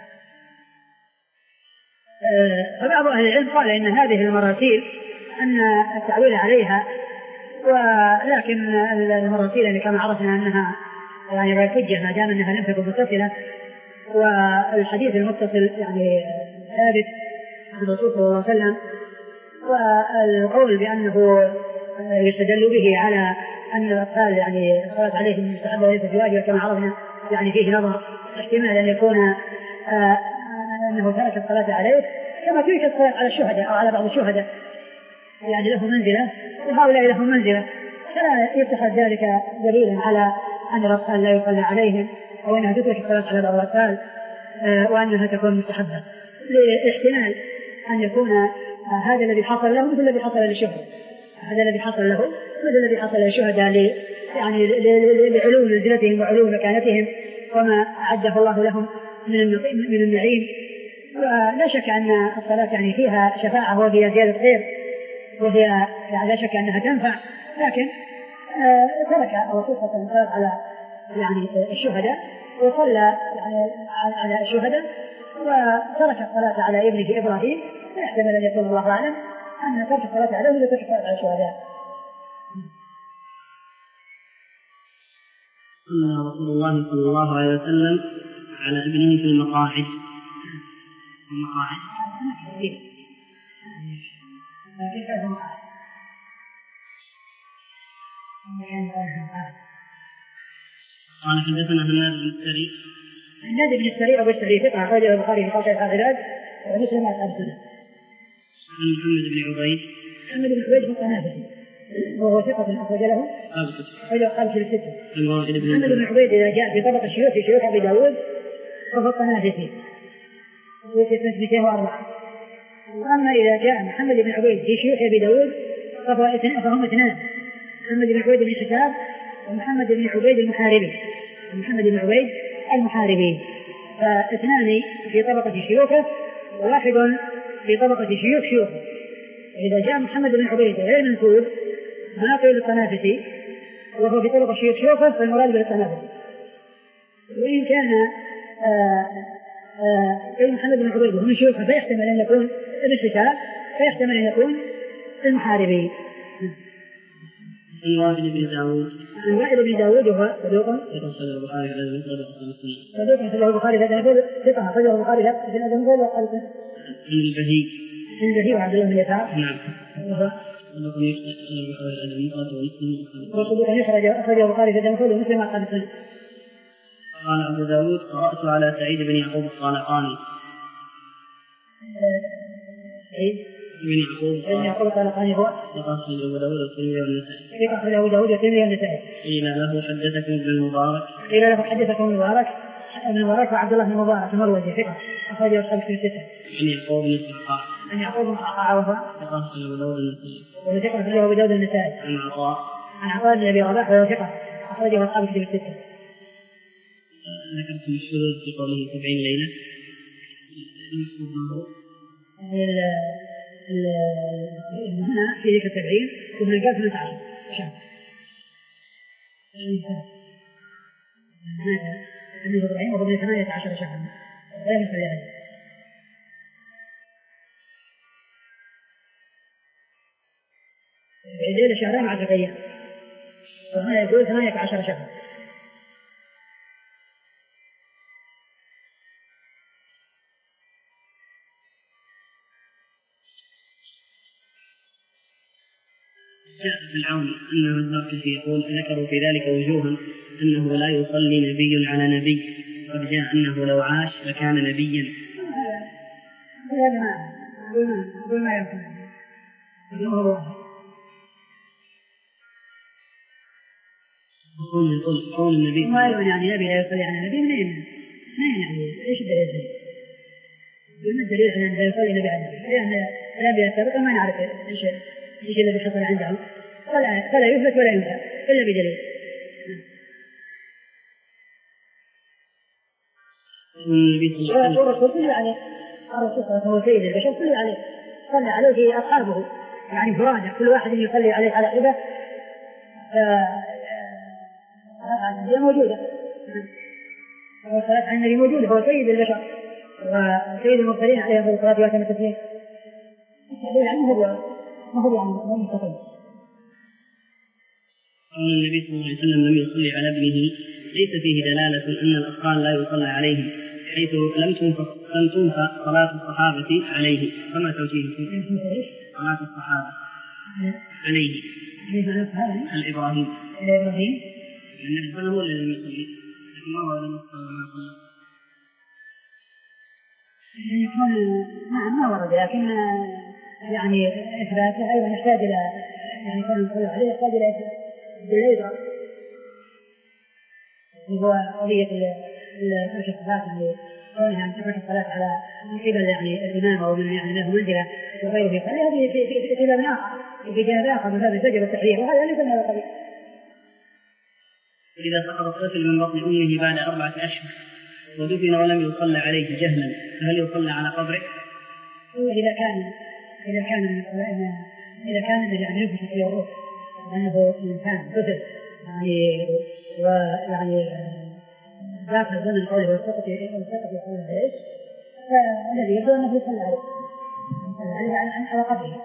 فبعض أهل العلم قال إن هذه المراسيل أن التعويل عليها، ولكن المراسيل اللي كما عرفنا أنها يعني غير حجة ما دام أنها لم تكن متصلة، والحديث المتصل يعني ثابت عن الرسول صلى الله عليه وسلم، والقول بأنه يستدل به على أن الأطفال يعني الصلاة عليهم مستحبة وليس بواجبة كما عرفنا يعني فيه نظر، احتمال أن يكون آه أنه ترك الصلاة عليه كما ترك الصلاة على الشهداء أو على بعض الشهداء، يعني له منزلة وهؤلاء لهم منزلة، فلا يتخذ ذلك دليلا على أن الأطفال لا يصلى عليهم أو أنها تترك الصلاة على بعض الأطفال آه وأنها تكون مستحبة، لاحتمال أن يكون آه هذا الذي حصل له مثل الذي حصل للشهداء، هذا الذي حصل له مثل الذي حصل للشهداء يعني لعلو منزلتهم وعلو مكانتهم وما أعده الله لهم من النعيم. ولا شك أن الصلاة يعني فيها شفاعة وفيها زيادة خير وفيها يعني لا شك أنها تنفع، لكن آه ترك الرسول صلى الله عليه وسلم على يعني الشهداء وصلى يعني على الشهداء وترك الصلاة على ابنه إبراهيم، فيحتمل أن يكون الله أعلم أن ترك الصلاة عليه ولا ترك الصلاة على الشهداء. صلى رسول الله صلى الله عليه وسلم على ابنه في المقاعد. المقاعد قال حدثنا هناد بن السري. هناد بن السري أبو السري ثقة أخرجه البخاري في خلق الحافظات ومسلم أصحاب السنة. عن محمد بن عبيد. محمد بن عبيد الطنافسي وهو ثقة أخرج له أخرج أصحاب الستة. محمد بن عبيد إذا جاء في طبق الشيوخ في شيوخ أبي داود فهو الطنافسي وفي مئتين وأربعة. وأما إذا جاء محمد بن عبيد في شيوخ أبي داود فهم اثنان، محمد بن عبيد بن حساب ومحمد بن عبيد المحاربي، محمد بن عبيد المحاربي، فاثنان في طبقة شيوخه وواحد في طبقة شيوخ شيوخه. إذا جاء محمد بن عبيد غير منسوب ناقل للطنافسي وهو في طبقة شيوخ شيوخه فالمراد بالطنافسي. وإن كان آآ آآ محمد بن عبيد من شيوخه فيحتمل أن يكون ابن حساب، فيحتمل أن يكون المحاربي. عن وائل بن داود. عن وائل بن داود وهو صدوق صدوق أخرجه البخاري في الأدب المفرد ثقة أخرجه البخاري في الأدب المفرد وقال عن البهي. عن البهي وعبد الله بن يسار. نعم. وهو صدوق أخرجه البخاري في الأدب المفرد ومسلم وقال عن قال أبو داود قرأت على سعيد بن يعقوب الصالحاني. سعيد بن يعقوب بن يعقوب الصالحاني هو أخرج أبو داود والترمذي والنسائي. أخرج أبو داود والترمذي والنسائي. قيل له حدثكم ابن المبارك. قيل له حدثكم ابن المبارك ابن المبارك وعبد الله بن المبارك المروزي ثقة أخرجه أصحاب الكتب الستة. عن يعقوب بن القعقاع. عن يعقوب بن القعقاع وهو أخرج أبو داود النسائي. وثقة أخرجه أبو داود النسائي. عن عطاء. عن عطاء بن أبي رباح وهو ثقة أخرجه أصحاب الكتب الستة. ذكرت الشذوذ في قوله سبعين ليلة. هنا في ذكر السبعين ثم قال ثمانية عشر شهر. مات النبي إبراهيم وهو من ثمانية عشر شهرا ولم يصلي عليه. الليلة شهرين وعشرة أيام، وهنا يقول ثمانية عشر شهر. جاء في العون أنه الزركشي يقول ذكروا في ذلك وجوها أنه لا يصلي نبي على نبي، قد جاء أنه لو عاش لكان نبيا. هذا ما يقول ما يمكن يقول يقول قول النبي ما يعني نبي لا يصلي على نبي منين؟ منين يعني إيش الدليل؟ ما الدليل على أن لا يصلي نبي على نبي؟ لأن النبي يسرق ما نعرف إيش إيش الذي حصل عنده، فلا فلا يثبت ولا ينكر إلا بدليل. النبي صلى الله عليه وسلم الرسول صلى عليه، الرسول صلى الله عليه وسلم سيد البشر صلى عليه، صلى عليه أصحابه يعني فرادى، كل واحد يصلي عليه على حدة. هي موجودة، والصلاة على النبي موجودة، هو سيد البشر وسيد المرسلين عليه الصلاة والسلام التسليم. يعني هو ما هو يعني ما يستطيع. قول النبي صلى الله عليه وسلم لم يصلي على ابنه ليس فيه دلالة أن الأطفال لا يصلى عليهم، حيث لم تنفق لم تنفق صلاة الصحابة عليه، فما توجيهه؟ صلاة الصحابة عليه الإبراهيم الإبراهيم النبي صلى الله عليه وسلم يصلي لكن ما هو لم يصلي يكون ما ورد، لكن يعني إثباته أيضا يحتاج إلى يعني كون يصلى عليه يحتاج إلى بالأيضا هو قضية ترك الصلاة يعني كونها أن تترك الصلاة على قبل يعني الإمام أو من يعني له منزلة وغيره يصلي، هذه في في باب آخر في جانب آخر من باب الزجر والتحرير، وهذا ليس من هذا القبيل. إذا سقط الطفل من بطن أمه بعد أربعة أشهر ودفن ولم يصلى عليه جهلا فهل يصلى على قبره؟ إذا كان إذا كان إذا كان يعني ينفخ في الروح أنه إنسان طفل يعني ويعني داخل ضمن قوله والسقط يصلى عليه، فالذي يبدو أنه يصلى عليه على قبره.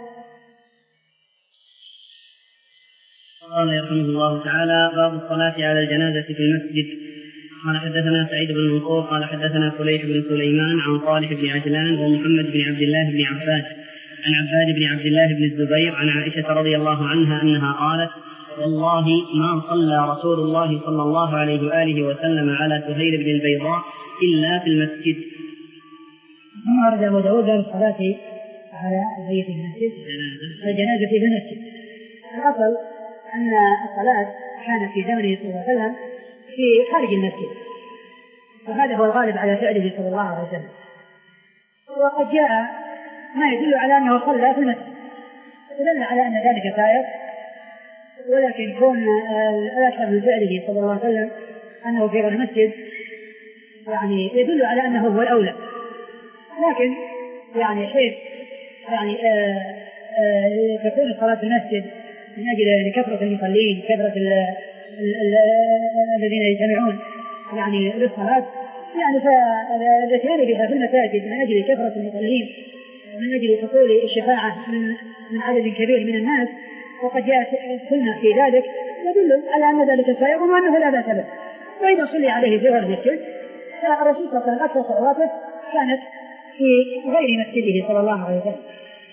قال يرحمه الله تعالى باب الصلاة على الجنازة في المسجد. قال حدثنا سعيد بن منصور قال حدثنا فليح بن سليمان عن صالح بن عجلان ومحمد بن عبد الله بن عباد عن عباد بن عبد الله بن الزبير عن عائشة رضي الله عنها أنها قالت والله ما صلى رسول الله صلى الله عليه وآله وسلم على سهيل بن البيضاء إلا في المسجد. ثم ورد أبو داود باب الصلاة على الميت في المسجد الجنازة في المسجد. الأصل أن الصلاة كانت في زمنه صلى الله عليه وسلم في خارج المسجد، وهذا هو الغالب على فعله صلى الله عليه وسلم، وقد جاء ما يدل على أنه صلى في المسجد يدل على أن ذلك سائر، ولكن كون الأشهر من فعله صلى الله عليه وسلم أنه في المسجد يعني يدل على أنه هو الأولى، لكن يعني حيث يعني تكون الصلاة في المسجد من أجل كثرة المصلين كثرة الذين يجتمعون يعني للصلاة، يعني فالاتيان بها في المساجد من أجل كثرة المصلين من أجل حصول الشفاعة من من عدد كبير من الناس، وقد جاءت السنة في ذلك يدل على أن ذلك سائغ وأنه لا بأس به. وإذا صلي عليه في غير المسجد فالرسول صلى الله عليه وسلم أكثر صلواته كانت في غير مسجده صلى الله عليه وسلم.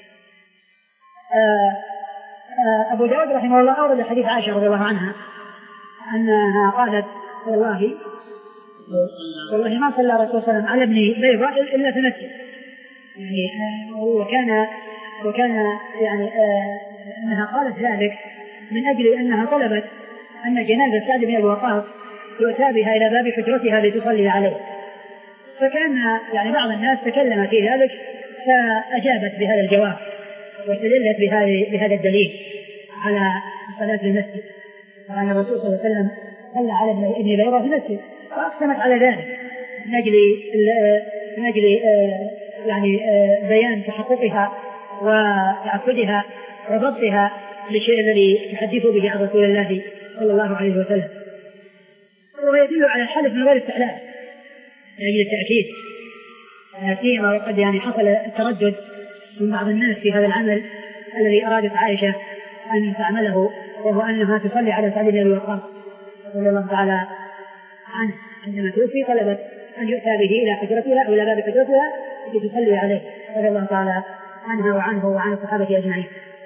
أبو داود رحمه الله أورد حديث عائشة رضي الله عنها أنها قالت والله والله ما صلى الرسول صلى الله عليه وسلم على ابن بيضاء إلا في المسجد، يعني وكان وكان يعني أنها قالت ذلك من أجل أنها طلبت أن جنازة سعد بن أبي وقاص يؤتى بها إلى باب حجرتها لتصلي عليه، فكان يعني بعض الناس تكلم في ذلك فأجابت بهذا الجواب واستدلت بهذا الدليل على صلاة المسجد، وأن الرسول صلى الله عليه وسلم صلى على ابن بيضاء في المسجد، فأقسمت على ذلك من أجل من أجل يعني بيان تحققها وتعقدها وضبطها للشيء الذي تحدث به عن رسول الله صلى الله عليه وسلم، وهو يدل على الحلف من غير استحلال من أجل التأكيد سيما وقد يعني حصل التردد من بعض الناس في هذا العمل الذي أرادت عائشة أن تعمله، وهو أنها تصلي على سعد بن أبي وقاص رضي الله تعالى عنه عندما توفي، طلبت أن يؤتى به إلى حجرتها أو إلى باب حجرتها لتصلي عليه رضي الله تعالى عنها وعنه وعن الصحابة أجمعين.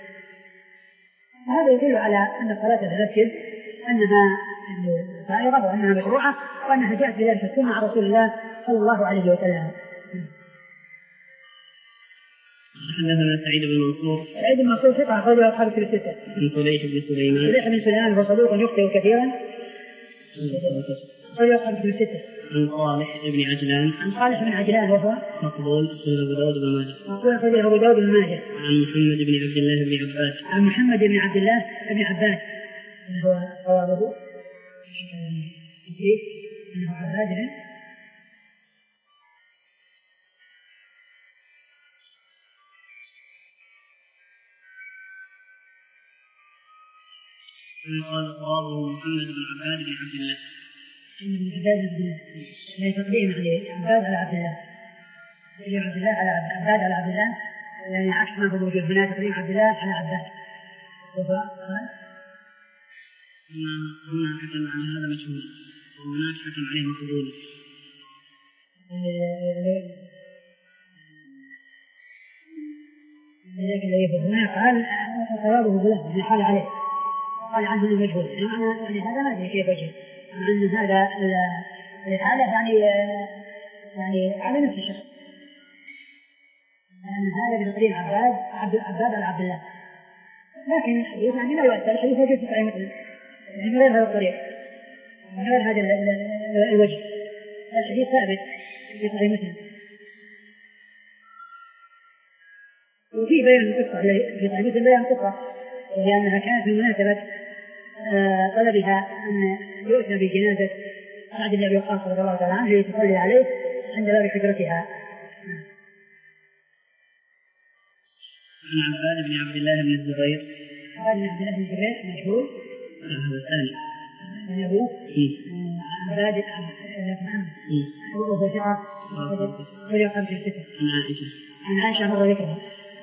هذا يدل على أن الصلاة في المسجد أنها سائغة وأنها مشروعة وأنها جاءت بذلك السنة عن رسول الله صلى الله عليه وسلم. حدثنا سعيد بن منصور. سعيد بن منصور ثقة أخرجه أصحاب الكتب الستة. عن فليح بن سليمان. فليح بن سليمان هو صدوق يخطئ كثيرا. أخرجه أصحاب الكتب الستة. عن صالح بن عجلان. عن صالح بن عجلان وهو مقبول أخرجه أبو داود بن ماجه. مقبول أخرجه أبو داود بن ماجه. عن محمد بن عبد الله بن عباس. عن محمد بن عبد الله بن عباس هو صوابه كيف أنه عباد بن قال صوابه محمد بن عباد بن عبد الله. من عباد بن عبد الله لا تقديم عليه عباد على عبد الله، تقديم عبد الله على عباد على عبد الله، يعني عكس ما هو موجود هنا تقديم عبد الله على عباد. هنا حكم على هذا مجهول وهناك حكم عليه مقبول. لكن هنا قال صوابه بلفظ حال عليه، قال عنه المجهول، يعني هذا ما ادري كيف وجه ان هذا الحالة يعني يعني على نفس الشخص، لأن هذا بتقديم عباد عبد عباد على عبد الله، لكن الحديث يعني لا يؤثر، الحديث موجود في صحيح مسلم يعني من غير هذا الطريق من غير هذا الوجه، الحديث ثابت في صحيح مسلم. وفي بيان القصة في صحيح مسلم بيان القصة لأنها كانت من مناسبة طلبها أن يؤتى بجنازة سعد بن أبي وقاص رضي الله تعالى عنه لتصلي عليه عند باب حجرتها. عن عباد بن عبد الله بن الزبير. عباد بن عبد الله بن الزبير مجهول. هذا الثاني. من أبوه. عباد بن محمد. وهو ثقة. وهو خمسة ستة. عن عائشة. عن عائشة مرة ذكرها.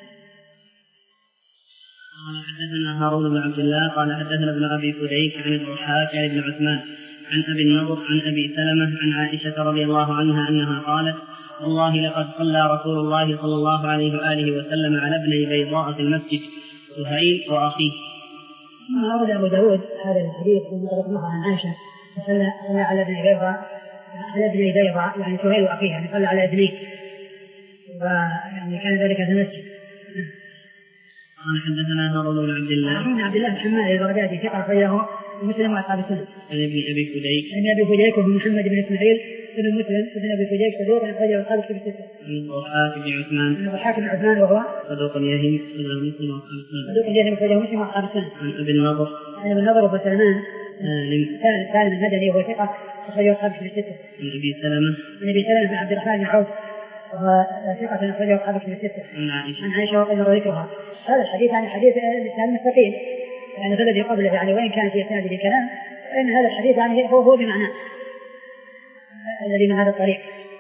قال حدثنا هارون بن عبد الله قال حدثنا ابن أبي فديك عن الضحاك عن ابن عثمان عن أبي النضر عن أبي سلمة عن عائشة رضي الله عنها أنها قالت: والله لقد صلى رسول الله صلى الله عليه وآله وسلم على ابني بيضاء في المسجد سهيل وأخيه. ما أورد أبو داود هذا الحديث من طريق عن عائشة صلى على ابني بيضاء على ابني بيضاء يعني سهيل وأخيه، يعني صلى على ابنيه، ويعني كان ذلك في المسجد. قال حدثنا هارون بن عبد الله عن عبد الله بن حماد البغدادي ثقة أخرجه مسلم وأصحاب السنن. عن ابن أبي فديك عن أبي فديك وابن محمد بن إسماعيل بن مسلم بن أبي فديك صدوق أخرجه أصحاب الكتب الستة. عن الضحاك بن عثمان عن الضحاك بن عثمان وهو صدوق يهم أخرجه مسلم وأصحاب السنن. صدوق يهم أخرجه مسلم وأصحاب السنن. عن أبي النضر عن أبي النضر وهو سلمان سالم سالم المدني وهو ثقة أخرجه أصحاب الكتب الستة. عن أبي سلمة عن أبي سلمة بن عبد الرحمن بن عوف وهو ثقة أخرجه أصحاب الكتب الستة. عن عائشة عن عائشة وقد ذكرها. هذا الحديث عن حديث الإسلام المستقيم يعني الذي قبله، يعني وإن كان في إسناده كلام فإن هذا الحديث يعني هو هو بمعنى الذي من هذا الطريق.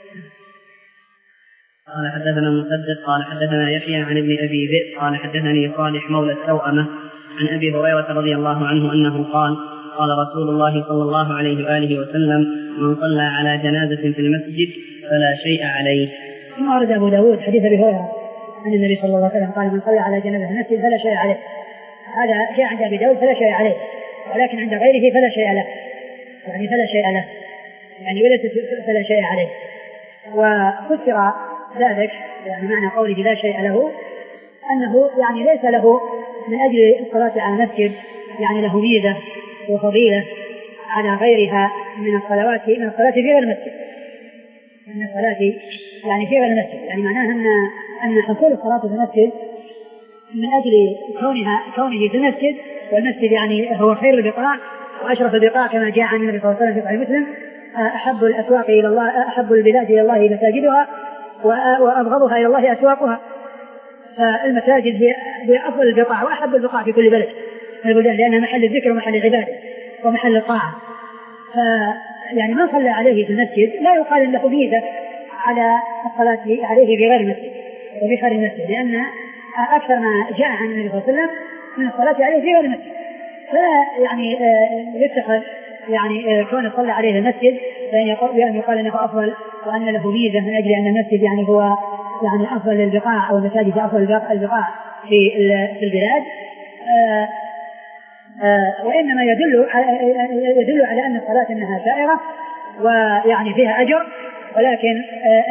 قال حدثنا مسدد قال حدثنا يحيى عن ابن أبي ذئب قال حدثني صالح مولى التوأمة عن أبي هريرة رضي الله عنه أنه قال: قال رسول الله صلى الله عليه وآله وسلم: من صلى على جنازة في المسجد فلا شيء عليه. ثم ورد أبو داود حديث أبي هريرة أن النبي صلى الله عليه وسلم قال: من صلى على جنازة في المسجد فلا شيء عليه. هذا جاء عند أبي داود فلا شيء عليه، ولكن عند غيره فلا شيء له، يعني فلا شيء له يعني وليس فلا شيء عليه. وفسر ذلك يعني معنى قوله لا شيء له أنه يعني ليس له من أجل الصلاة على المسجد يعني له ميزة وفضيلة على غيرها من الصلوات من الصلاة في غير المسجد من الصلاة يعني في غير المسجد يعني معناه أن أن حصول الصلاة في المسجد من أجل كونها كونه في المسجد، والمسجد يعني هو خير البقاع وأشرف البقاع كما جاء عن النبي صلى الله عليه وسلم في صحيح مسلم: أحب الأسواق إلى الله أحب البلاد إلى الله مساجدها وأبغضها إلى الله أسواقها. فالمساجد هي أفضل البقاع وأحب البقاع في كل بلد لأنها محل الذكر ومحل العبادة ومحل الطاعة. فيعني من صلى عليه في المسجد لا يقال له ميزة على الصلاة عليه في غير المسجد وفي خارج المسجد، لأن أكثر ما جاء عن النبي صلى الله عليه وسلم من الصلاة عليه في غير المسجد، فلا يعني يتخذ يعني كون يصلى عليه المسجد بأن يقال أنه أفضل وأن له ميزة من أجل أن المسجد يعني هو يعني أفضل البقاع أو المساجد أفضل البقاع في البلاد. آآ آآ وإنما يدل يدل على أن الصلاة أنها سائرة ويعني فيها أجر، ولكن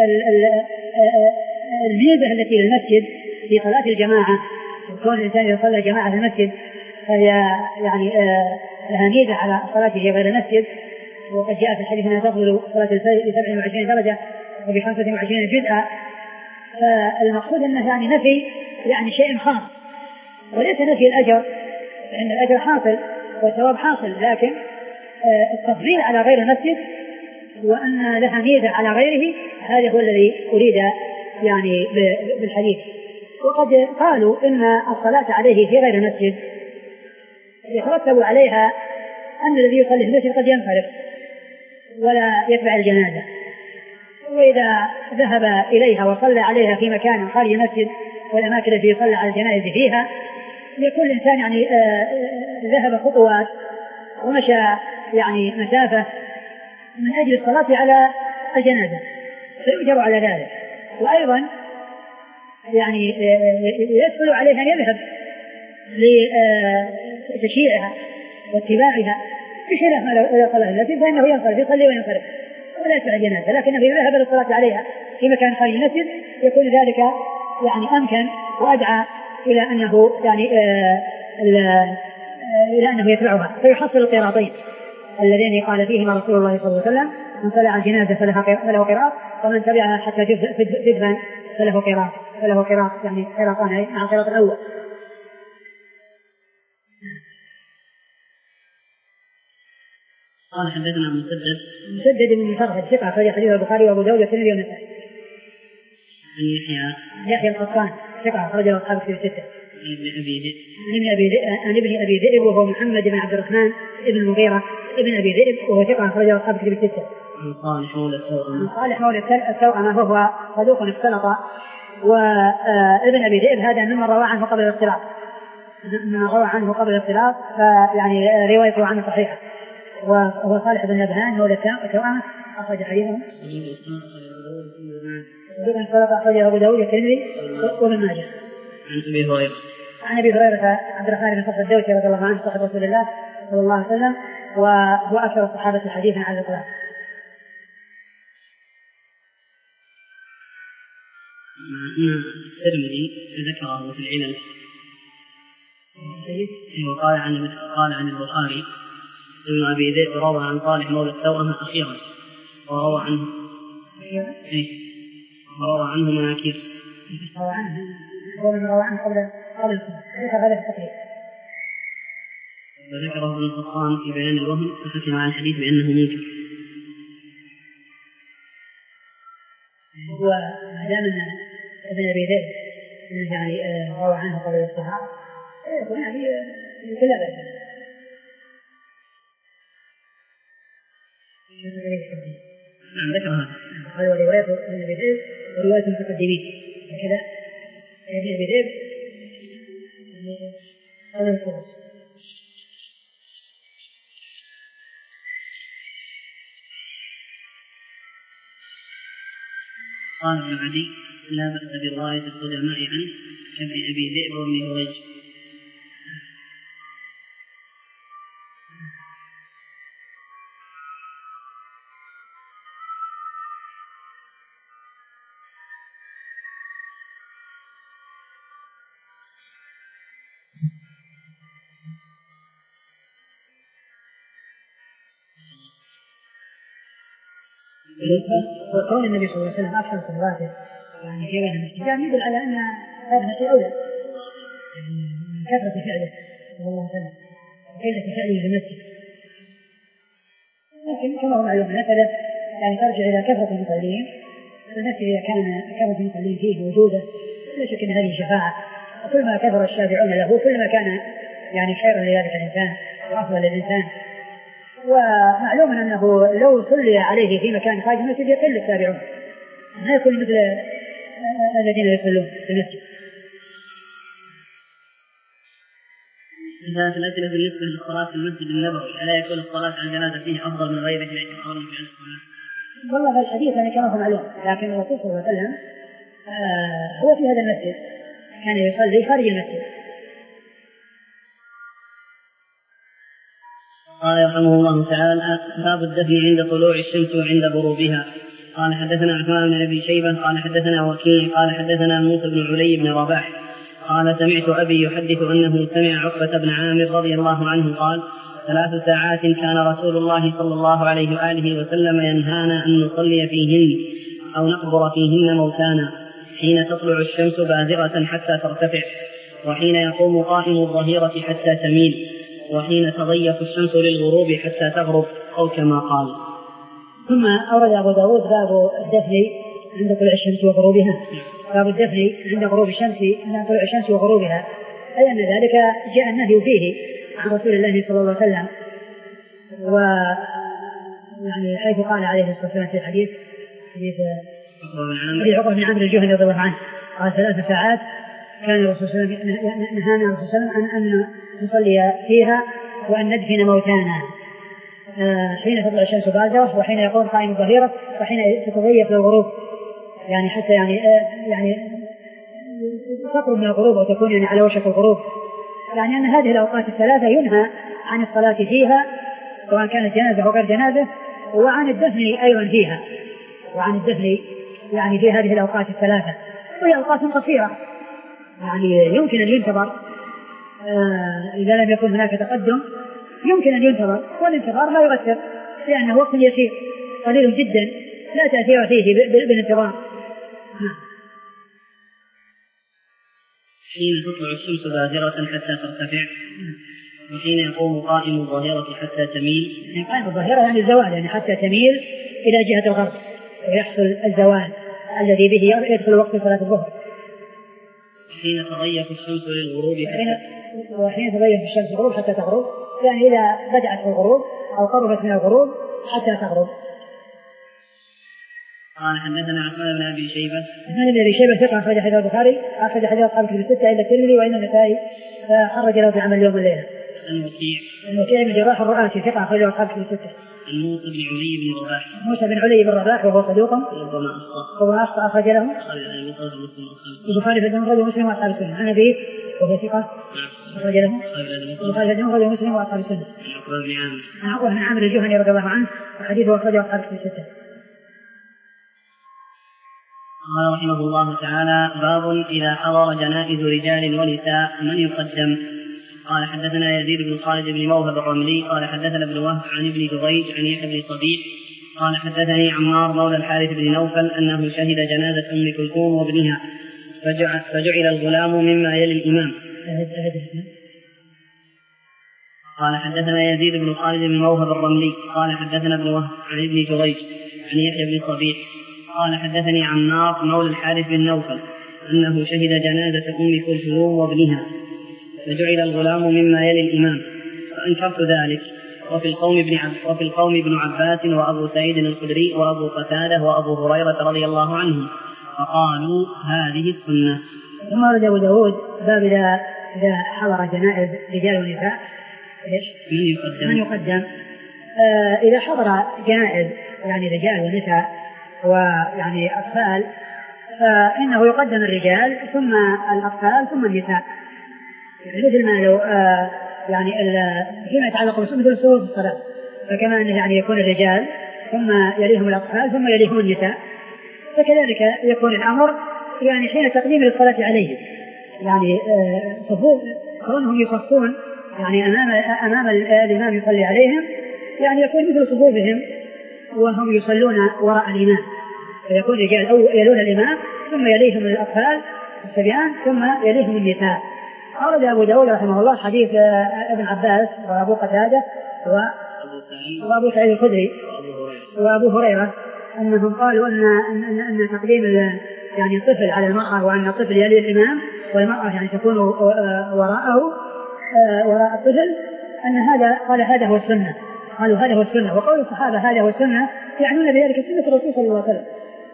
الميزة التي للمسجد في صلاة الجماعة، كون الإنسان يصلي جماعة في المسجد فهي يعني لها ميزة على صلاته غير المسجد. وقد جاء في الحديث أنها تفضل صلاة الفجر ب سبع وعشرين درجة وب خمسة وعشرين جزءا. فالمقصود أنه يعني نفي يعني شيء خاص وليس نفي الأجر، لأن الأجر حاصل والثواب حاصل، لكن التفضيل على غير المسجد وأن لها ميزة على غيره هذا هو الذي أريد يعني بالحديث. وقد قالوا إن الصلاة عليه في غير المسجد يترتب عليها أن الذي يصلي في المسجد قد ينفرد ولا يتبع الجنازة، وإذا ذهب إليها وصلى عليها في مكان خارج المسجد والأماكن التي يصلى على الجنائز فيها يكون الإنسان يعني ذهب خطوات ومشى يعني مسافة من أجل الصلاة على الجنازة فيؤجر على ذلك. وأيضا يعني يدخل عليه أن يذهب لتشييعها واتباعها بخلاف ما لو صلى المسجد فإنه ينصرف يصلي وينصرف ولا يتبع الجنازة، لكنه إذا ذهب للصلاة عليها في مكان خارج المسجد يكون ذلك يعني أمكن وأدعى إلى أنه يعني آه إلى أنه يتبعها فيحصل القراطين الذين قال فيهما رسول الله صلى الله عليه وسلم: من صلى على الجنازة فله قراط ومن تبعها حتى تدفن فله قراط فله قراط يعني قراطان مع القراط الأول. قال حدثنا مسدد مسدد بن مسرهد ثقة أخرج حديث البخاري وأبو داود والترمذي والنسائي. عن يحيى يحيى القطان ثقة أخرجه أصحاب الكتب الستة. عن ابن أبي ذئب عن أبي ذئب عن ابن أبي ذئب وهو محمد بن عبد الرحمن ابن المغيرة ابن أبي ذئب وهو ثقة أخرجه أصحاب الكتب الستة. عن صالح مولى التوأمة صالح مولى التوأمة وهو صدوق اختلط. وابن أبي ذئب هذا ممن روى عنه قبل الاختلاط ممن روى عنه قبل الاختلاط فيعني روايته عنه صحيحة. وهو صالح بن نبهان مولى التوأمة أخرج حديثه ابن اختلط أخرجه أبو داود والترمذي وابن ماجه. عن أبي هريرة عن أبي هريرة عبد الرحمن بن صخر الدوسي رضي الله عنه صاحب رسول الله صلى الله عليه وسلم وهو أكثر الصحابة حديثا على الإطلاق. مع أن الترمذي ذكره في العلل وقال عن قال عن البخاري ابن أبي ذئب روى عن صالح مولى التوأمة أخيرا وروى عنه وروى عنه مناكير روى عنه روى عنه قبل قبل ذكر هذا التقرير وذكره ابن القطان في بيان الوهم فحكم على الحديث بأنه منكر. وما دام ان ابن ابي ذئب يعني روى عنه قبل الاصطحاب يكون يعني لا بأس. نعم ذكر هذا قال ورواية ابن ابي ذئب ورواية المتقدمين هكذا ابن ابي ذئب قبل الاصطحاب. قال ابن عدي: لا بأس برواية القدماء عنه كابن أبي ذئب وابن هريج. وكون النبي صلى الله عليه وسلم أكثر صلاته يعني في غير المسجد يدل على أن هذا شيء أولى من كثرة فعله صلى الله عليه وسلم وقلة فعله في المسجد. لكن كما هو معلوم مثلا يعني ترجع إلى كثرة المصلين المسجد إذا كان كثرة المصلين فيه وجوده لا شك أن هذه شفاعة، وكل ما كثر الشافعون له كل ما كان يعني خيرا لذلك الإنسان وأفضل للإنسان. ومعلوم أنه لو صلي عليه في مكان خارج المسجد يقل التابعون ما يكون مثل الذين يصلون في المسجد. إذا الأسئلة بالنسبة للصلاة في المسجد النبوي ألا يكون الصلاة على الجنازة فيه أفضل من غيره إلى إقرار في الصلاة؟ والله في الحديث يعني كما هو معلوم، لكن الرسول صلى الله عليه وسلم آه هو في هذا المسجد كان يصلي خارج المسجد. قال رحمه الله تعالى: باب الدفن عند طلوع الشمس وعند غروبها. قال حدثنا عثمان بن أبي شيبة قال حدثنا وكيع قال حدثنا موسى بن علي بن رباح قال سمعت أبي يحدث أنه سمع عقبة بن عامر رضي الله عنه قال: ثلاث ساعات كان رسول الله صلى الله عليه وآله وسلم ينهانا أن نصلي فيهن أو نقبر فيهن موتانا، حين تطلع الشمس بازغة حتى ترتفع، وحين يقوم قائم الظهيرة حتى تميل، وحين تضيق الشمس للغروب حتى تغرب، أو كما قال. ثم أورد أبو داود باب الدفن عند طلوع الشمس وغروبها. باب الدفن عند غروب الشمس عند طلوع الشمس وغروبها، أي أن ذلك جاء النهي فيه عن رسول الله صلى الله عليه وسلم، و يعني حيث قال عليه الصلاة والسلام في الحديث حديث عقبة بن عامر الجهني رضي الله عنه قال: ثلاث ساعات كان الرسول صلى الله عليه وسلم نهانا الرسول صلى الله عليه وسلم أن نصلي فيها وأن ندفن موتانا، حين تطلع الشمس بازغة، وحين يقوم قائم الظهيرة، وحين تتضيق للغروب، يعني حتى يعني يعني تقرب من الغروب وتكون يعني على وشك الغروب، يعني أن هذه الأوقات الثلاثة ينهى عن الصلاة فيها سواء كانت جنازة أو غير جنازة، وعن الدفن أيضا فيها، وعن الدفن يعني في هذه الأوقات الثلاثة، وهي أوقات قصيرة يعني يمكن أن ينتظر آه إذا لم يكن هناك تقدم يمكن أن ينتظر، والانتظار لا يؤثر لأنه وقت يسير قليل جدا لا تأثير فيه بالانتظار. حين تطلع الشمس بازغة حتى ترتفع، وحين يقوم قائم الظهيرة حتى تميل. يعني قائم الظهيرة يعني الزوال، يعني حتى تميل إلى جهة الغرب ويحصل الزوال الذي به يدخل وقت صلاة الظهر. حين تضيق الشمس للغروب حتى وحين تضيق الشمس للغروب حتى تغرب، يعني إذا بدأت الغروب أو قربت من الغروب حتى تغرب. قال حدثنا عثمان بن أبي شيبة. عثمان بن أبي شيبة ثقة أخرج حديث البخاري أخرج حديث أصحاب الكتب الستة إلا الترمذي وإن النسائي خرج له في عمل اليوم والليلة. الوكيع. الوكيع بن جراح الرؤاسي ثقة أخرج أصحاب الكتب الستة. موسى بن علي بن رباح. موسى بن علي بن رباح وهو صدوق ربما أخطأ. وهو أخطأ أخرج له البخاري في المفرد ومسلم وأصحاب السنة. عن أبيه وهو ثقة أخرج له البخاري في المفرد ومسلم وأصحاب السنة. عن عقبة بن عامر الجهني رضي الله عنه وحديثه أخرجه أصحاب الكتب الستة. قال رحمه الله تعالى: باب إذا حضر جنائز رجال ونساء من يقدم. قال حدثنا يزيد بن خالد بن موهب الرملي قال حدثنا ابن وهب عن ابن جريج عن يحيى بن صبيح قال حدثني عمار مولى الحارث بن نوفل أنه شهد جنازة أم كلثوم وابنها فجعل, فجعل الغلام مما يلي الإمام. قال حدثنا يزيد بن خالد بن موهب الرملي قال حدثنا ابن وهب عن ابن جريج عن يحيى بن صبيح قال حدثني عمار مولى الحارث بن نوفل أنه شهد جنازة أم كلثوم وابنها فجعل الغلام مما يلي الإمام، فأنكرت ذلك. وفي القوم ابن عب وفي القوم ابن عباس وأبو سعيد الخدري وأبو قتادة وأبو هريرة رضي الله عنهم، فقالوا هذه السنة. ثم ورد أبو داود باب إذا إذا حضر جنائز رجال ونساء إيش؟ من يقدم؟ من يقدم؟ آه إذا حضر جنائز يعني رجال ونساء ويعني أطفال فإنه يقدم الرجال ثم الأطفال ثم النساء، يعني مثل ما لو آه يعني فيما يتعلق مثل صفوف الصلاة، فكما أنه يعني يكون الرجال ثم يليهم الأطفال ثم يليهم النساء، فكذلك يكون الأمر يعني حين تقديم الصلاة عليهم، يعني آه صفوف كونهم يصفون يعني أمام أمام الإمام يصلي عليهم، يعني يكون مثل صفوفهم وهم يصلون وراء الإمام، فيكون الرجال أو يلون الإمام ثم يليهم الأطفال الصبيان ثم يليهم النساء. أورد أبو داود رحمه الله حديث ابن عباس وأبو قتادة وأبو سعيد الخدري وأبو هريرة أنهم قالوا أن أن أن تقديم يعني الطفل على المرأة وأن الطفل يلي الإمام والمرأة يعني تكون وراءه وراء الطفل، أن هذا قال هذا هو السنة، قالوا هذا هو السنة. وقول الصحابة هذا هو السنة يعنون بذلك سنة الرسول صلى الله عليه وسلم،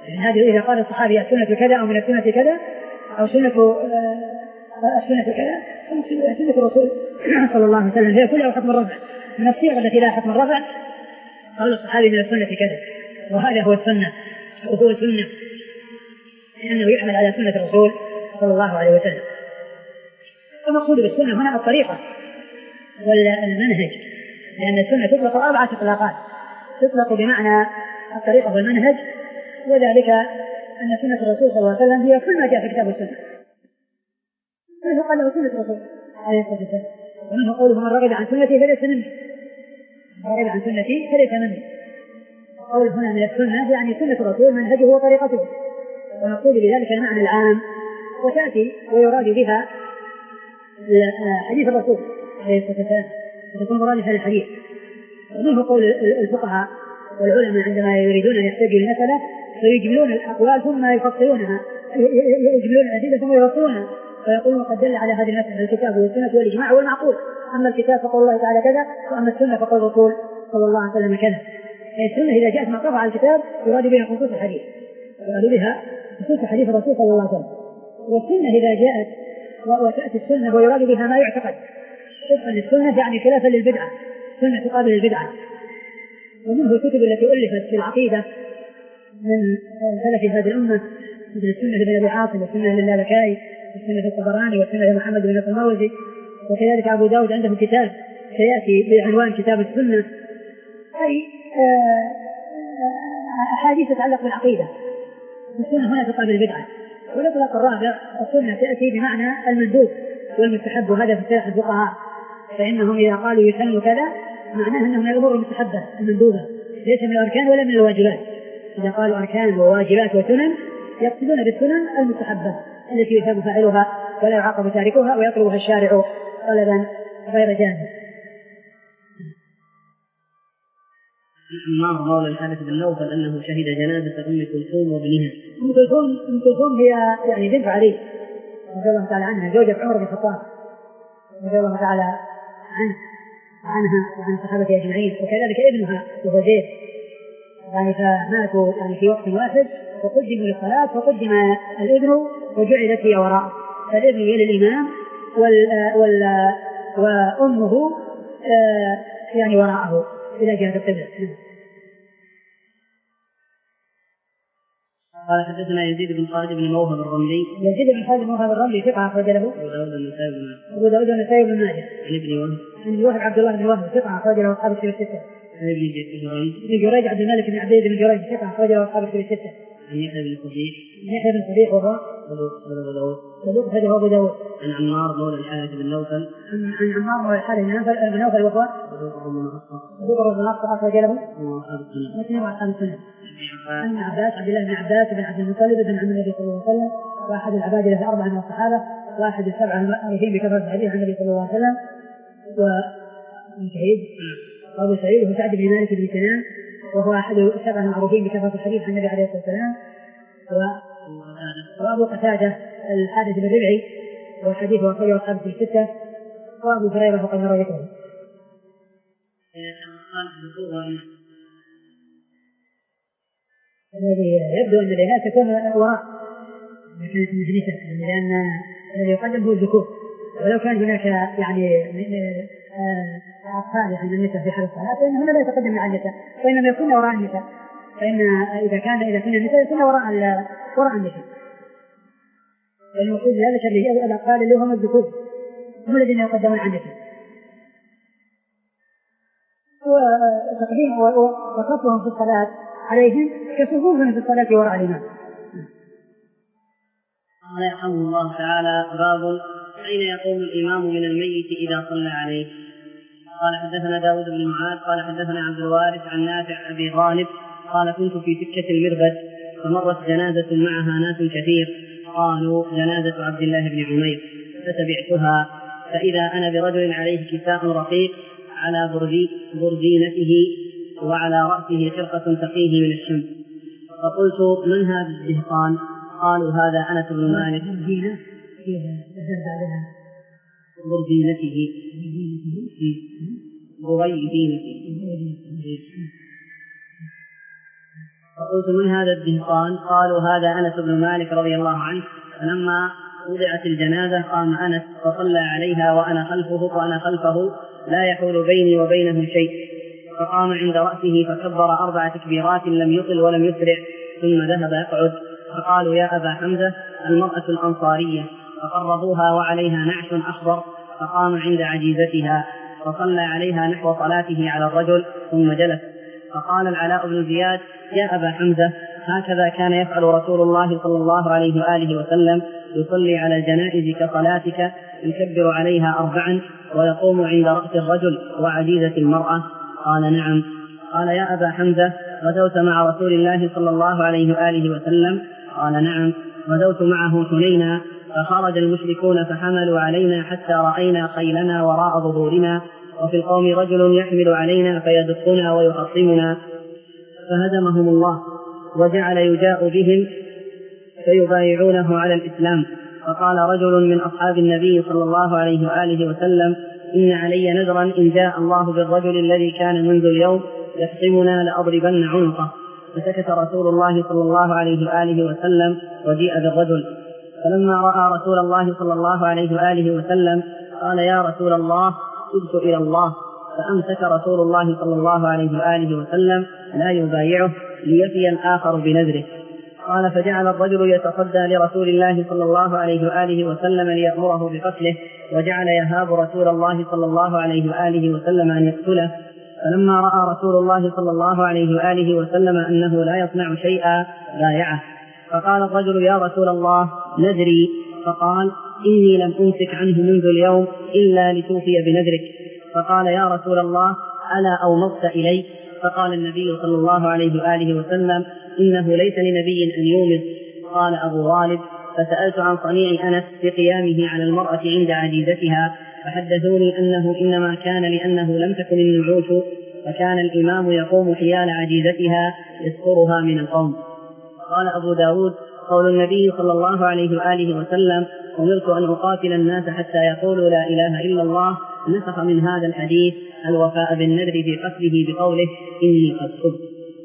يعني هذه إذا قال الصحابي السنة كذا أو من السنة كذا أو سنة السنة كذا سنة الرسول صلى الله عليه وسلم هي كلها حكم الرفع. من الصيغ التي لها حكم الرفع قال الصحابي من السنة كذا، وهذا هو السنة وهو السنة لأنه يعمل على سنة الرسول صلى الله عليه وسلم. المقصود بالسنة هنا الطريقة والمنهج، لأن السنة تطلق أربعة إطلاقات، تطلق بمعنى الطريقة والمنهج، وذلك أن سنة الرسول صلى الله عليه وسلم هي كل ما جاء في كتاب السنة، منه قال له سنة الرسول عليه الصلاة والسلام، ومنه قوله من رغب عن سنتي فليس مني، من رغب عن سنتي فليس مني. قول هنا من السنة يعني سنة الرسول منهجه وطريقته، ونقول بذلك المعنى العام، وتأتي ويراد بها حديث الرسول عليه الصلاة والسلام وتكون مرادفة للحديث. ومنه قول الفقهاء والعلماء عندما يريدون أن يحتجوا لمسألة فيجملون الأقوال ثم يفصلونها، يجملون الأدلة ثم يفصلونها، فيقولون قد دل على هذه المسألة الكتاب والسنة والإجماع والمعقول، أما الكتاب فقول الله تعالى كذا، وأما السنة فقول الرسول صلى الله عليه وسلم كذا. السنة إذا جاءت معطوفة على الكتاب يراد بها خصوص الحديث، يراد بها خصوص حديث الرسول صلى الله عليه وسلم. والسنة إذا جاءت وتأتي السنة ويراد بها ما يعتقد، طبقا للسنة يعني خلافا للبدعة، سنة تقابل البدعة. ومنه الكتب التي ألفت في العقيدة من سلف هذه الأمة مثل السنة لابن أبي عاصم والسنة للالكائي والسنة الطبراني والسنة لمحمد بن المروزي، وكذلك أبو داود عنده كتاب سيأتي بعنوان كتاب السنة، أي أحاديث تتعلق بالعقيدة. السنة هنا تقابل البدعة. والإطلاق الرابع السنة تأتي بمعنى المندوب والمستحب، وهذا في اصطلاح الفقهاء، فإنهم إذا قالوا يسن كذا معناه أنه من الأمور المستحبة المندوبة، ليس من الأركان ولا من الواجبات. إذا قالوا أركان وواجبات وسنن يقصدون بالسنن المستحبة التي يثاب فاعلها ولا يعاقب تاركها ويطلبها الشارع طلبا غير جاهز. عمار مولى الحارث بن نوفل أنه شهد جنازة أم كلثوم وابنها. أم كلثوم أم كلثوم هي يعني بنت علي رضي الله تعالى عنها، زوجة عمر بن الخطاب رضي الله تعالى عنه عنها وعن الصحابة أجمعين، وكذلك ابنها وهو زيد، يعني فماتوا يعني في وقت واحد وقدموا للصلاة، فقدم الابن وجعلت هي وراء، فالابن يلي الإمام وال وال وأمه يعني وراءه إلى جهة القبلة. قال حدثنا يزيد بن خالد بن موهب الرملي. يزيد بن خالد بن موهب الرملي ثقة أخرج له أبو داود النسائي بن ماجه. أبو داود النسائي بن ماجه. عن ابن وهب. عن ابن وهب عبد الله بن وهب ثقة أخرج له أصحاب الكتب الستة. عن ابن جريج. ابن جريج عبد الملك بن عبيد بن جريج ثقة أخرج له أصحاب الكتب الستة. عن يحيى بن صديق. يحيى بن صديق وهو أبو داود. صدوق أخرجه أبو داود. عن عمار مولى الحارث بن نوفل. عن عن عمار مولى الحارث بن نوفل وهو صدوق بن نصر أخرج له مسلم وأصحاب السنة. عن عباس عبد الله بن عباس بن عبد المطلب بن عم النبي صلى الله عليه وسلم، واحد العباد له أربعة من الصحابة، واحد السبعة المؤرخين بكثرة الحديث عن النبي صلى الله عليه وسلم، وابن شهيد وأبو سعيد وسعد بن مالك بن سنان، وهو أحد السبعة المعروفين بكثرة الحديث عن النبي عليه الصلاة والسلام، وأبو قتادة الحارث بن ربعي والحديث أخرجه أصحاب الستة، وأبو هريرة وقد روى ذكره. الذي يبدو أن الإناث تكون وراء كانت مهنسة، لأن الذي يقدم هو الذكور، ولو كان هناك يعني أطفال عند النساء في حال الصلاة فإنهن لا يتقدم مع النساء، وإنما يكون وراء النساء، فإن إذا كان إذا كان النساء يكون وراء وراء النساء، المقصود ذلك الأطفال اللي هم الذكور هم الذين يقدمون عن النساء، وتقديم وصفهم في الصلاة عليهم كصفوفهم في الصلاة وراء الإمام. قال يرحمه الله تعالى: باب أين يقوم الإمام من الميت إذا صلى عليه. قال حدثنا داود بن معاذ قال حدثنا عبد الوارث عن نافع أبي غالب قال كنت في سكة المربد فمرت جنازة معها ناس كثير، قالوا جنازة عبد الله بن عمير، فتبعتها فإذا أنا برجل عليه كساء رقيق على بردينته وعلى رأسه خرقة تقيه من الشمس، فقلت: من هذا الدهقان؟ قالوا: هذا أنس بن مالك. بردينته بغي دينته فقلت من هذا الدهقان؟ قالوا هذا أنس بن مالك رضي الله عنه. فلما وضعت الجنازة قام أنس فصلى عليها وأنا خلفه وأنا خلفه لا يحول بيني وبينه شيء، فقام عند رأسه فكبر أربع تكبيرات لم يطل ولم يسرع ثم ذهب يقعد. فقالوا يا أبا حمزة المرأة الأنصارية، فقربوها وعليها نعش أخضر، فقام عند عجيزتها فصلى عليها نحو صلاته على الرجل ثم جلس. فقال العلاء بن زياد يا أبا حمزة هكذا كان يفعل رسول الله صلى الله عليه وآله وسلم، يصلي على الجنائز كصلاتك، يكبر عليها أربعا ويقوم عند رأس الرجل وعجيزة المرأة. قال نعم. قال يا أبا حمزة غزوت مع رسول الله صلى الله عليه وآله وسلم؟ قال نعم. غزوت معه حنينا، فخرج المشركون فحملوا علينا حتى رأينا خيلنا وراء ظهورنا، وفي القوم رجل يحمل علينا فيدقنا ويحطمنا، فهزمهم الله وجعل يجاء بهم فيبايعونه على الإسلام. فقال رجل من أصحاب النبي صلى الله عليه وآله وسلم إن علي نذرا إن جاء الله بالرجل الذي كان منذ اليوم يحطمنا لأضربن عنقه. فسكت رسول الله صلى الله عليه وآله وسلم وجيء بالرجل. فلما رأى رسول الله صلى الله عليه وآله وسلم قال يا رسول الله تبت إلى الله. فأمسك رسول الله صلى الله عليه وآله وسلم لا يبايعه ليفي الآخر بنذره. قال فجعل الرجل يتصدى لرسول الله صلى الله عليه وآله وسلم ليأمره بقتله، وجعل يهاب رسول الله صلى الله عليه وآله وسلم أن يقتله. فلما رأى رسول الله صلى الله عليه وآله وسلم أنه لا يصنع شيئا بايعه. فقال الرجل يا رسول الله نذري. فقال إني لم أمسك عنه منذ اليوم إلا لتوفي بنذرك. فقال يا رسول الله ألا أومضت إلي؟ فقال النبي صلى الله عليه وآله وسلم إنه ليس لنبي أن يومض. قال أبو غالب فسألت عن صنيع أنس بقيامه على المرأة عند عجيزتها، فحدثوني أنه إنما كان لأنه لم تكن النعوش، فكان الإمام يقوم حيال عجيزتها يذكرها من القوم. قال أبو داود قول النبي صلى الله عليه وآله وسلم أمرت أن أقاتل الناس حتى يقولوا لا إله إلا الله، نسخ من هذا الحديث الوفاء بالنذر في قتله بقوله إني قد تبت.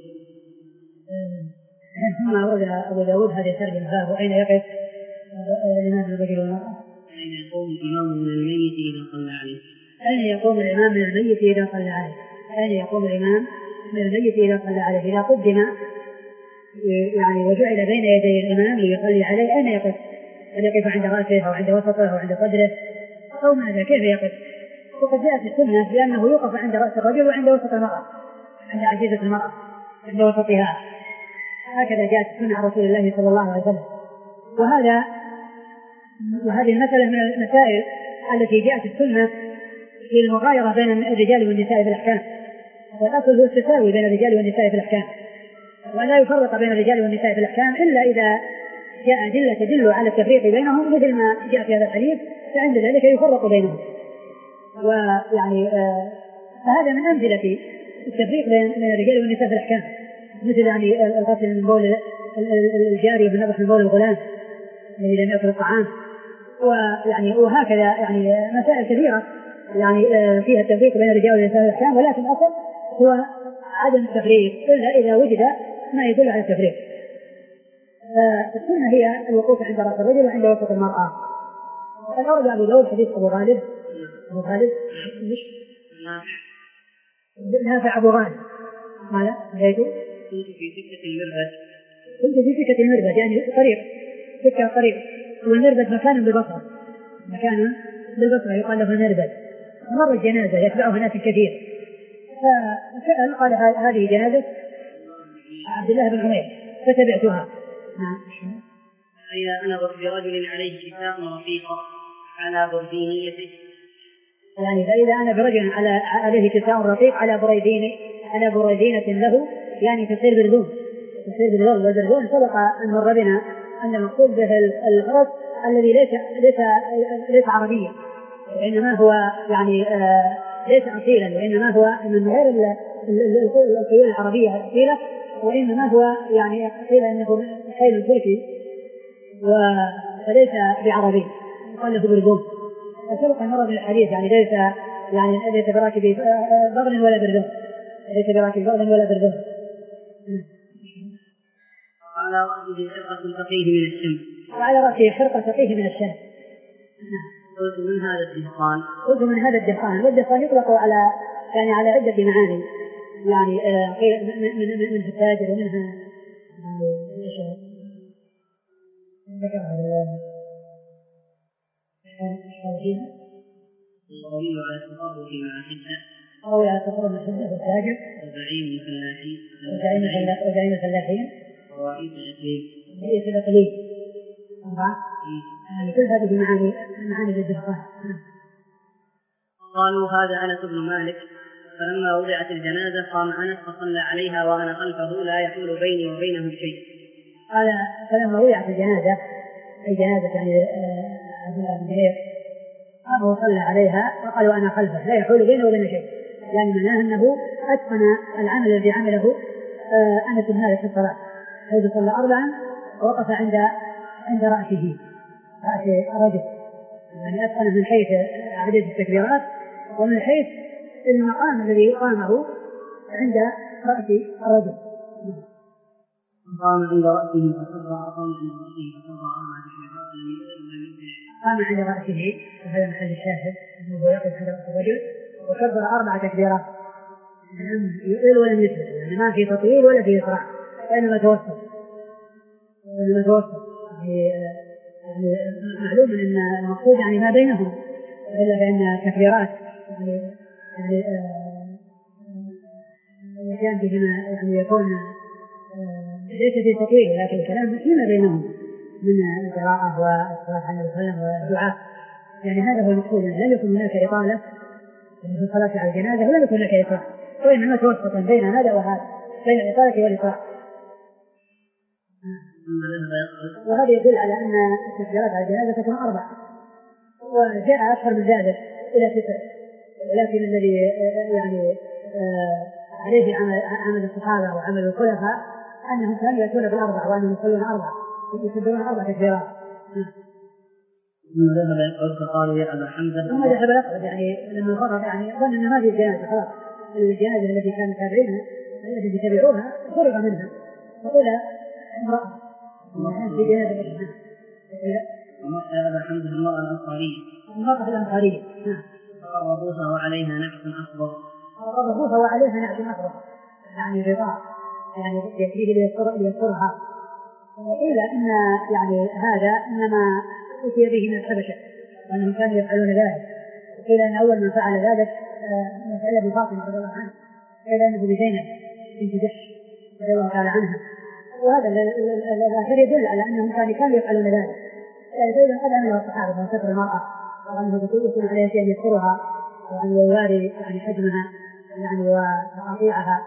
ثم أورد أبو داود هذه الترجمة باب أين يقف الإمام الرجل والمرأة؟ أين يقوم الإمام من الميت إذا صلى عليه؟ أين يقوم الإمام من الميت إذا صلى عليه؟ أين يقوم الإمام من الميت إذا صلى عليه؟ إذا قدم يعني وجعل بين يدي الإمام ليصلي عليه أين يقف؟ هل يقف عند رأسه أو عند وسطه أو عند صدره أو ماذا؟ كيف يقف؟ وقد جاءت السنة بأنه يوقف عند رأس الرجل وعند وسط المرأة، عند عجيزة المرأة عند وسطها، هكذا جاءت السنة عن رسول الله صلى الله عليه وسلم. وهذا وهذه المسألة من المسائل التي جاءت السنة في المغايرة بين الرجال والنساء في الأحكام، والأصل هو التساوي بين الرجال والنساء في الأحكام، ولا يفرق بين الرجال والنساء في الأحكام إلا إذا جاء أدلة تدل على التفريق بينهم مثل ما جاء في هذا الحديث، فعند ذلك يفرق بينهم. ويعني آه فهذا من أمثلة التفريق بين الرجال والنساء في الأحكام، مثل يعني الغسل من بول الجاري والنضح من بول الغلام الذي لم يأكل الطعام، ويعني وهكذا يعني مسائل كثيرة يعني فيها التفريق بين الرجال والنساء في الأحكام، ولكن الأصل هو عدم التفريق إلا إذا وجد ما يدل على التفريق. فالسنة هي الوقوف عند رأس الرجل وعند وسط المرأة. وقد أورد أبو داود حديث أبو غالب أبو غالب نافع أبو غالب ماذا؟ بيته كنت في سكة المربد كنت في سكة المربد يعني طريق سكة طريق، والمربد مكان بالبصرة مكان بالبصرة يقال له المربد. مر الجنازة يتبعها ناس كثير، فسأل قال هذه جنازة عبد الله بن عمير فتبعتها. فإذا أنا برجل عليه كتاب رفيقة على بردينيته، يعني فإذا أنا برجل على عليه كتاب رفيق على بريدين على بريدينة له يعني تصير بردون تصير بردون والبردون سبق أن مر بنا أن المقصود به الفرس الذي ليس ليس ليس عربيا، وإنما هو يعني آه ليس أصيلا، وإنما هو من غير الخيول العربية الأصيلة، وإنما هو يعني قيل أنه خيل تركي وليس بعربي قال له بردون. فسبق مرة بالحديث يعني ليس يعني ليس براكب بغل ولا بردون ليس براكب بغل ولا بردون. وعلى رأسه حرقة تقيه من الشمس. وعلى رأسه حرقة تقيه من الشمس. قلت من هذا الدخان؟ قلت من هذا الدخان، والدخان يطلق على يعني على عدة معاني، يعني من من من الفاجر ومنها القوي على التفرد مع حدة، أو على التفرد مع حدة الفاجر، وزعيم الفلاحين، وزعيم الفلاحين، ورئيس الإقليم، رئيس الإقليم. أربعة. يعني كل هذه معاني معاني الدخان. قالوا هذا أنس بن مالك، فلما وضعت الجنازة قام أنس فصلى عليها وأنا خلفه لا يحول بيني وبينهم شيء. قال فلما وضعت الجنازة، الجنازة يعني عبد الله بن زبير، قام وصلى عليها وقال وأنا خلفه لا يحول بينه وبين شيء، يعني معناه أنه أتقن العمل الذي عمله أنس بن مالك في الصلاة، حيث صلى أربعا ووقف عند عند رأسه رأس الرجل، يعني أتقن من حيث عدد التكبيرات ومن حيث المقام الذي يقامه عند رأس الرجل. قام عند رأسه فصبر قام عند رأسه فصبر أربعة تكبيرات لم يزل قام عند رأسه، وهذا محل الشاهد أنه يقف عند رأس الرجل وكبر أربع تكبيرات، لم يطيل ولم يسرع، يعني ما في تطويل ولا في إسراع، وإنما توسط وإنما توسط. يعني معلوم أن المقصود يعني ما بينهم، إلا بأن تكبيرات يعني يعني كان بهما يعني يكون ليس في تطويل، ولكن الكلام فيما بينهم من القراءة والصلاة على النبي صلى الله عليه وسلم والدعاء، يعني هذا هو المقصود. لم يكن هناك إطالة في الصلاة على الجنازة ولم يكن هناك إسراع، وإنما توسط بين هذا وهذا، بين الإطالة والإسراع. وهذا يدل على أن التكبيرات على الجنازة تكون أربع، وجاء أكثر من ذلك إلى ستة، لكن الذي يعني عليه عمل الصحابة وعمل الخلفاء أنهم كانوا يأتون بالأربع وأنهم يصلون أربع يصلون أربع تكبيرات. ثم ذهب يقعد فقالوا يا أبا حمزة، ثم ذهب يقعد يعني لما فرغ يعني ظن أن ما في جنازة خلاص، الجنازة التي كانوا تابعينها التي يتبعوها فرغ منها، فقال امرأة في جنازة ومسح أبا حمزة المرأة الأنصارية المرأة الأنصارية فقربوها وعليها نحس أخضر فقربوها وعليها نحس أخضر، يعني غطاء يعني يكفيه ليسترها. وقيل إن يعني هذا إنما أتي به من الحبشة وأنهم كانوا يفعلون ذلك، وقيل أن أول من فعل ذلك مسألة بفاطمة رضي الله عنها، قيل أنه بزينب بنت جحش رضي الله تعالى عنها، وهذا الآخر يدل على أنهم كانوا يفعلون ذلك. فإذا قد عمله الصحابة من ستر المرأة وأنه يكون عليه شيء يسترها وأن يواري يعني حجمها يعني وتقاطيعها.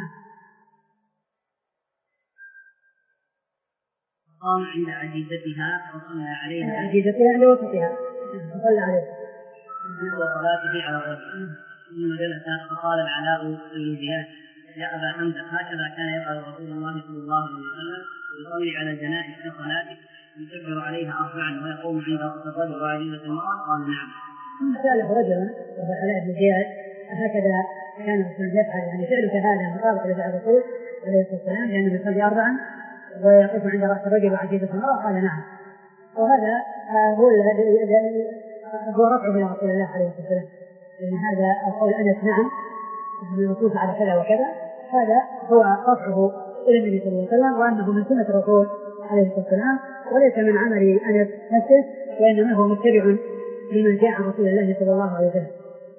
قام عند عجيزتها وصلى عليها عجيزتها عند وسطها وصلى عليها وصلاته على الرجل. ثم جلس فقال العلاء بن زياد يا أبا حمزة هكذا كان يفعل رسول الله صلى الله عليه وسلم يصلي على الجنائز في صلاته يكبر عليها أربعا ويقوم عند رأس الرجل وعجيزة المرأة؟ قال نعم. ثم سأله رجلا وهو العلاء بن زياد هكذا كان الرسول يفعل، يعني فعلك هذا مطابق لفعل الرسول عليه الصلاة والسلام لأنه يصلي أربعا ويقف عند رأس الرجل وعجيزة المرأة؟ قال نعم. وهذا هو هو رفعه إلى رسول الله عليه الصلاة والسلام، لأن هذا القول أنس نعم النصوص على كذا وكذا، هذا هو رفعه إلى النبي صلى الله عليه وسلم وأنه من سنة الرسول عليه الصلاة والسلام وليس من عمل أنس نفسه، وإنما هو متبع لمن جاء عن رسول الله صلى الله عليه وسلم.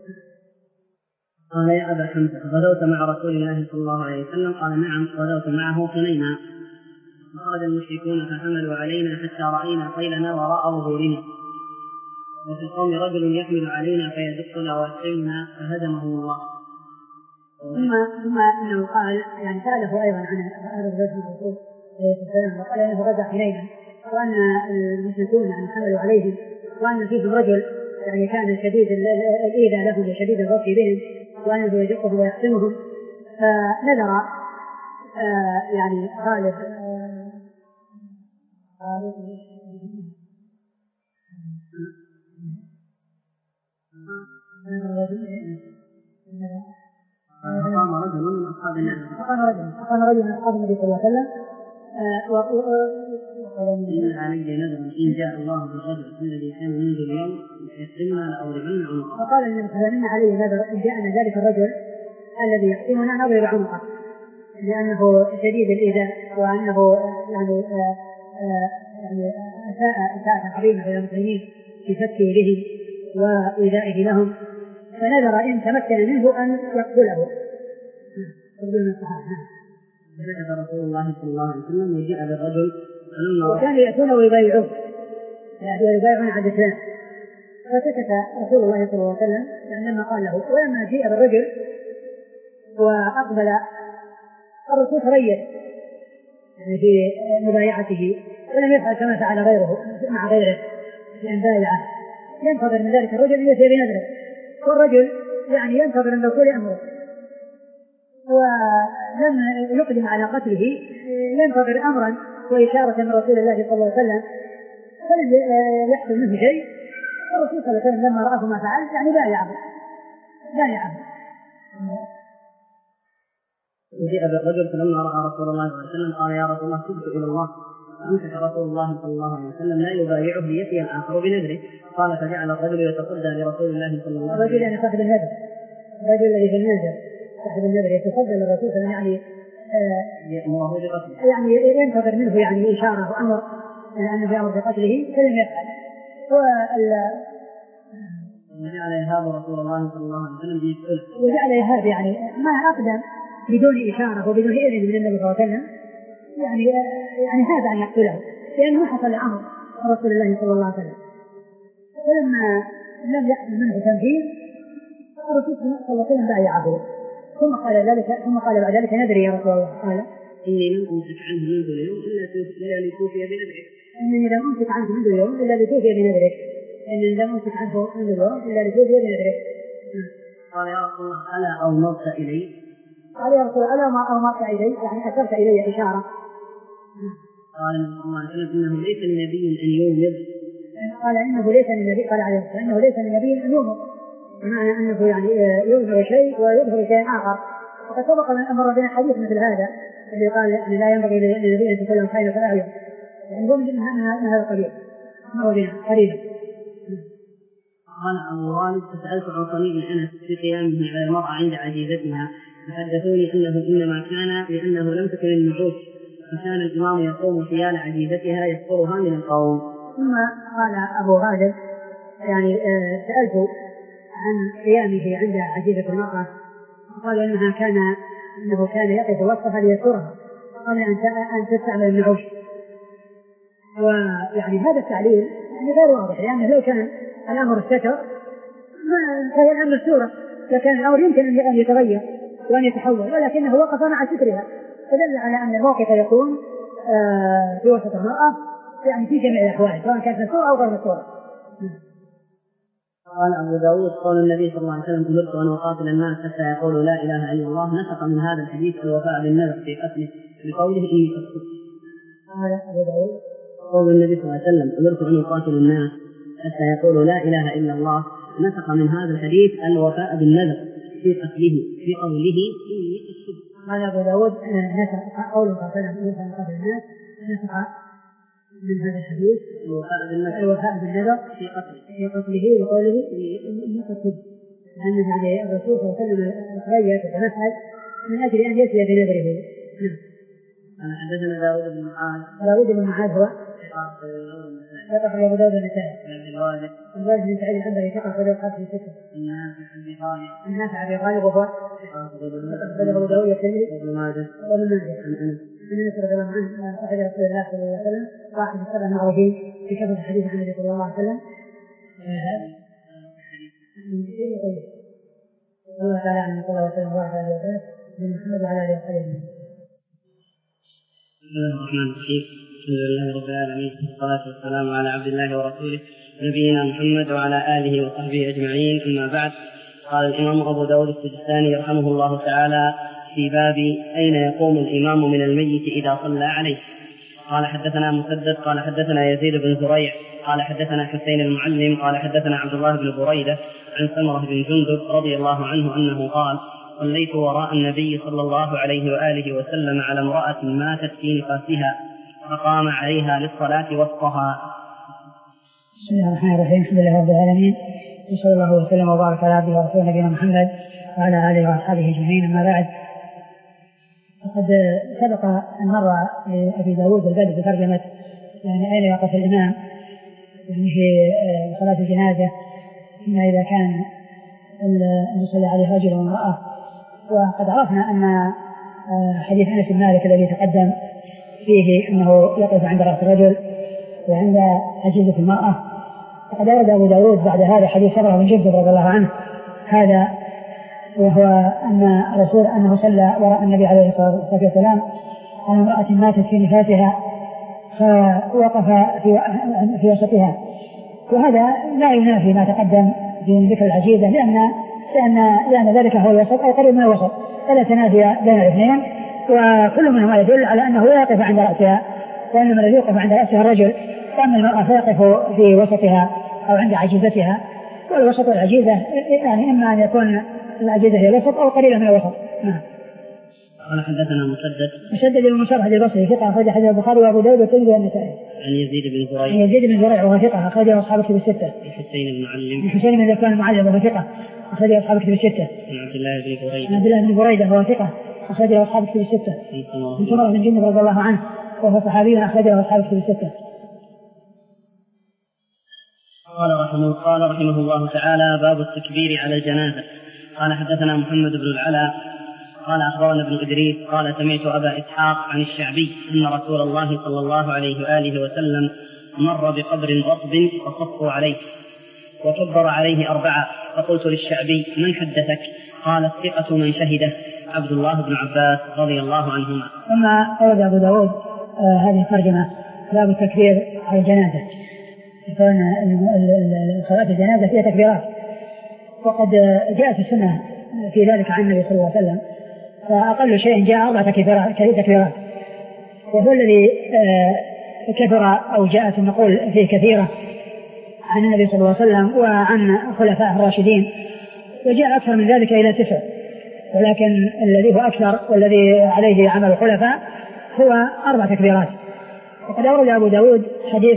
قال يا أبا حمزة غدوت مع رسول الله صلى الله عليه وسلم؟ قال نعم غدوت معه صنينا. فخرج المشركون فحملوا علينا حتى رأينا خيلنا وراء ظهورنا، وفي القوم رجل يحمل علينا فيدقنا ويسلمنا فهدمه الله. ثم ثم انه قال يعني ساله ايضا عن هذا الرجل الرسول عليه الصلاه والسلام وقال انه غدا حنينا وان المشركون يعني حملوا عليه وان فيهم رجل يعني كان شديد الايذاء لهم وشديد الرفق بهم وانه يدقهم ويحسمهم، فنذر آه يعني غالب غالب فقام رجل من أصحاب النبي فقام رجل من أصحاب النبي صلى الله عليه وسلم إن علي نذر إن جاء الله بالرجل الذي كان منذ اليوم يحسننا لأضربن عنقه. وقال النبي صلى الله عليه وسلم: علي نذر إن جاءنا ذلك الرجل الذي يحسننا نضرب عنقه، لأنه شديد الإيذاء وأنه يعني يعني أساء أساءة عظيمة إلى المسلمين في فكه بهم وإيذائه لهم، فنذر إن تمكن منه أن يقتله. فذهب رسول الله صلى الله عليه وسلم وجيء بالرجل وكانوا يأتون ويبايعون ويبايعون على الإسلام، فسكت رسول الله صلى الله عليه وسلم لما قال له. ولما جيء بالرجل وأقبل الرسول تريث في مبايعته ولم يفعل كما فعل غيره مع غيره لأن بايعه، ينتظر من ذلك الرجل أن يأتي بنذره، والرجل يعني ينتظر من رسول أمره، ولما يقدم على قتله ينتظر أمرا وإشارة من رسول الله صلى الله عليه وسلم، فلم يحصل منه شيء. الرسول صلى الله عليه وسلم لما رأى ما فعل يعني بايعه بايعه وجاء بالرجل فلما رأى رسول الله صلى الله عليه وسلم قال: يا رسول الله تبت إلى الله. فأمسك رسول الله صلى الله عليه وسلم لا يبايعه ليأتي الآخر بنذره. قال: فجعل الرجل يتصدى لرسول الله صلى الله عليه وسلم. الرجل يعني صاحب النذر، الرجل الذي في النذر صاحب النذر يتصدى للرسول صلى الله عليه وسلم، يعني يأمره بقتله، يعني ينتظر منه يعني إشارة وأمر أنه يأمر بقتله فلم يفعل. وجعل يهاب رسول الله صلى الله عليه وسلم بيقتله، وجعل يهاب يعني ما أقدم بدون إشارة وبدون إذن من النبي صلى الله عليه وسلم، يعني يعني هذا أن يقتله لأنه حصل أمر رسول الله صلى الله عليه وسلم. فلما لم يحصل منه تنفيذ الرسول صلى الله عليه وسلم بايعه، ثم قال ذلك ثم قال بعد ذلك: ندري يا رسول الله. قال: إني لم أمسك عنه منذ اليوم إلا لتوفي بنذرك. إنني لم أمسك عنه منذ اليوم إلا لتوفي بنذرك. إنني لم أمسك عنه منذ اليوم إلا لتوفي بنذرك. قال: يا رسول الله ألا أومرت إلي؟ قال: يا رسول الله ألا ما أومرت إلي، يعني أشرت إلي إشارة. قال: إنه ليس لنبي أن يومر. قال: إنه ليس للنبي قال عليه الصلاة إنه ليس للنبي أن يومر، بمعنى أنه يعني يظهر شيء ويظهر شيء آخر. وقد سبق من أمر بنا حديث مثل هذا اللي قال يعني لا ينبغي للنبي أن تكون خير فلا يوم، يعني هو من هذا القبيل أمر بنا قريبا. قال أبو غالب: فسألت عن صنيع أنس في قيامه على المرأة عند عجيزتها، فحدثوني أنه إنما كان لأنه لم تكن النعوش، فكان الإمام يقوم حيال عجيزتها يذكرها من القوم. ثم قال أبو غالب يعني آه سألت عن قيامه عند عجيزة المرأة، قال إنها كان إنه كان يقف وسطها ليذكرها قبل أن تستعمل النعوش. ويعني هذا التعليل يعني غير واضح، لأنه يعني لو كان الأمر الستر ما فهو الأمر السورة، لكن الأمر يمكن أن يتغير وأن يتحول، ولكنه وقف مع سترها، فدل على أن الموقف يكون آه في وسط المرأة يعني في جميع الأحوال سواء كانت السورة أو غير السورة. قال أبو داود: قول النبي صلى الله عليه وسلم: أمرت أن أقاتل الناس حتى يقولوا لا إله إلا الله، نسق من هذا الحديث الوفاء بالنذر في قتله بقوله إني أسكت. قال أبو داود: قول النبي صلى الله عليه وسلم: أمرت أن أقاتل الناس حتى يقولوا لا إله إلا الله، نسق من هذا الحديث الوفاء بالنذر في قتله في قوله إني أسكت. قال أبو داود: نسق قوله صلى الله عليه وسلم: أمرت أن أقاتل الناس، نسق من هذا الحديث الوفاء بالنذر في قتله في قتله وقوله إني أسكت، لأن يعني الرسول صلى الله عليه وسلم تغير وتمثل من أجل أن يأتي بنذره. أنا حدثنا داود بن معاذ. داود بن معاذ هو ثقة أبو داود النسائي. الوالد الوالد بن سعيد الحنبلي ثقة أخرجه أصحاب في الستة. النافع أبي غالب وهو أخرجه أبو داود الترمذي وابن ماجه وابن ماجه. من أنس رضي الله عنه أخرج رسول الله صلى الله عليه وسلم واحد من السبع المعروفين في كتب الحديث عن النبي صلى الله عليه وسلم. الله تعالى عن صلى الله عليه وسلم وعلى آله وسلم من محمد وعلى آله وسلم. بسم الله الرحمن الرحيم. الحمد لله رب العالمين، والصلاة والسلام على عبد الله ورسوله نبينا محمد وعلى آله وصحبه أجمعين، أما بعد. قال الإمام أبو داود السجستاني رحمه الله تعالى في باب أين يقوم الإمام من الميت إذا صلى عليه. قال: حدثنا مسدد قال حدثنا يزيد بن زريع قال حدثنا حسين المعلم قال حدثنا عبد الله بن بريدة عن سمرة بن جندب رضي الله عنه أنه قال: صليت وراء النبي صلى الله عليه وآله وسلم على امرأة ماتت في نفاسها فقام عليها للصلاة وسطها. بسم الله الرحمن الرحيم. الحمد لله رب العالمين، وصلى الله وسلم وبارك على عبده ورسوله نبينا محمد وعلى آله وأصحابه أجمعين. أما بعد، فقد سبق أن مر لأبي داود البدء بترجمة يعني أين يقف الإمام يعني في صلاة الجنازة، إما إذا كان يصلي عليه رجل وامرأة. وقد عرفنا أن حديث أنس بن مالك الذي تقدم فيه أنه يقف عند رأس الرجل وعند عجيزة المرأة، وقد أورد أبو داود بعد هذا حديث سمرة بن جندب رضي الله عنه هذا، وهو أن الرسول أنه صلى وراء النبي عليه الصلاة والسلام على امرأة ماتت في نفاسها فوقف في, في وسطها. وهذا لا ينافي ما تقدم في ذكر العجيزة، لأن لأن لأن ذلك هو الوسط أو قريب من الوسط، فلا تنافي بين الاثنين، وكل منهما يدل على أنه لا يقف عند رأسها، وإنما الذي يقف عند رأسها الرجل، وأما المرأة فيقف في وسطها أو عند عجيزتها. والوسط والعجيزة يعني إما أن يكون العجيزة هي الوسط أو قريبة من الوسط. نعم. قال حدثنا مسدد مسدد بن مصرح البصري ثقة أخرج حديث البخاري وأبو داود والترمذي والنسائي. عن يزيد بن زريع. عن يزيد بن زريع وهو ثقة أخرجه أصحاب الكتب الستة. حسين بن معلم. حسين بن ذكوان المعلم وهو ثقة أخرجه أصحاب الكتب الستة. عن عبد الله بن بريدة. عن عبد الله بن بريدة وهو ثقة أخرجه أصحاب الكتب الستة. عن سمرة بن جندب رضي الله عنه وهو صحابي أخرجه أصحاب الكتب الستة. قال رحمه قال رحمه الله تعالى: باب التكبير على الجنازة. قال حدثنا محمد بن العلاء قال أخبرنا ابن إدريس قال سمعت أبا إسحاق عن الشعبي أن رسول الله صلى الله عليه وآله وسلم مر بقبر رطب فصفوا عليه وكبر عليه أربعة، فقلت للشعبي: من حدثك؟ قال: الثقة من شهده، عبد الله بن عباس رضي الله عنهما. ثم أورد أبو داود آه هذه الترجمة: باب التكبير على الجنازة. كان صلاة الجنازة فيها تكبيرات، وقد جاءت السنة في ذلك عن النبي صلى الله عليه وسلم، فأقل شيء جاء أربع تكبيرات، وهو الذي كثر أو جاءت النقول فيه كثيرة عن النبي صلى الله عليه وسلم وعن خلفاء الراشدين، وجاء أكثر من ذلك إلى تسع، ولكن الذي هو أكثر والذي عليه عمل الخلفاء هو أربع تكبيرات. وقد أورد أبو داود حديث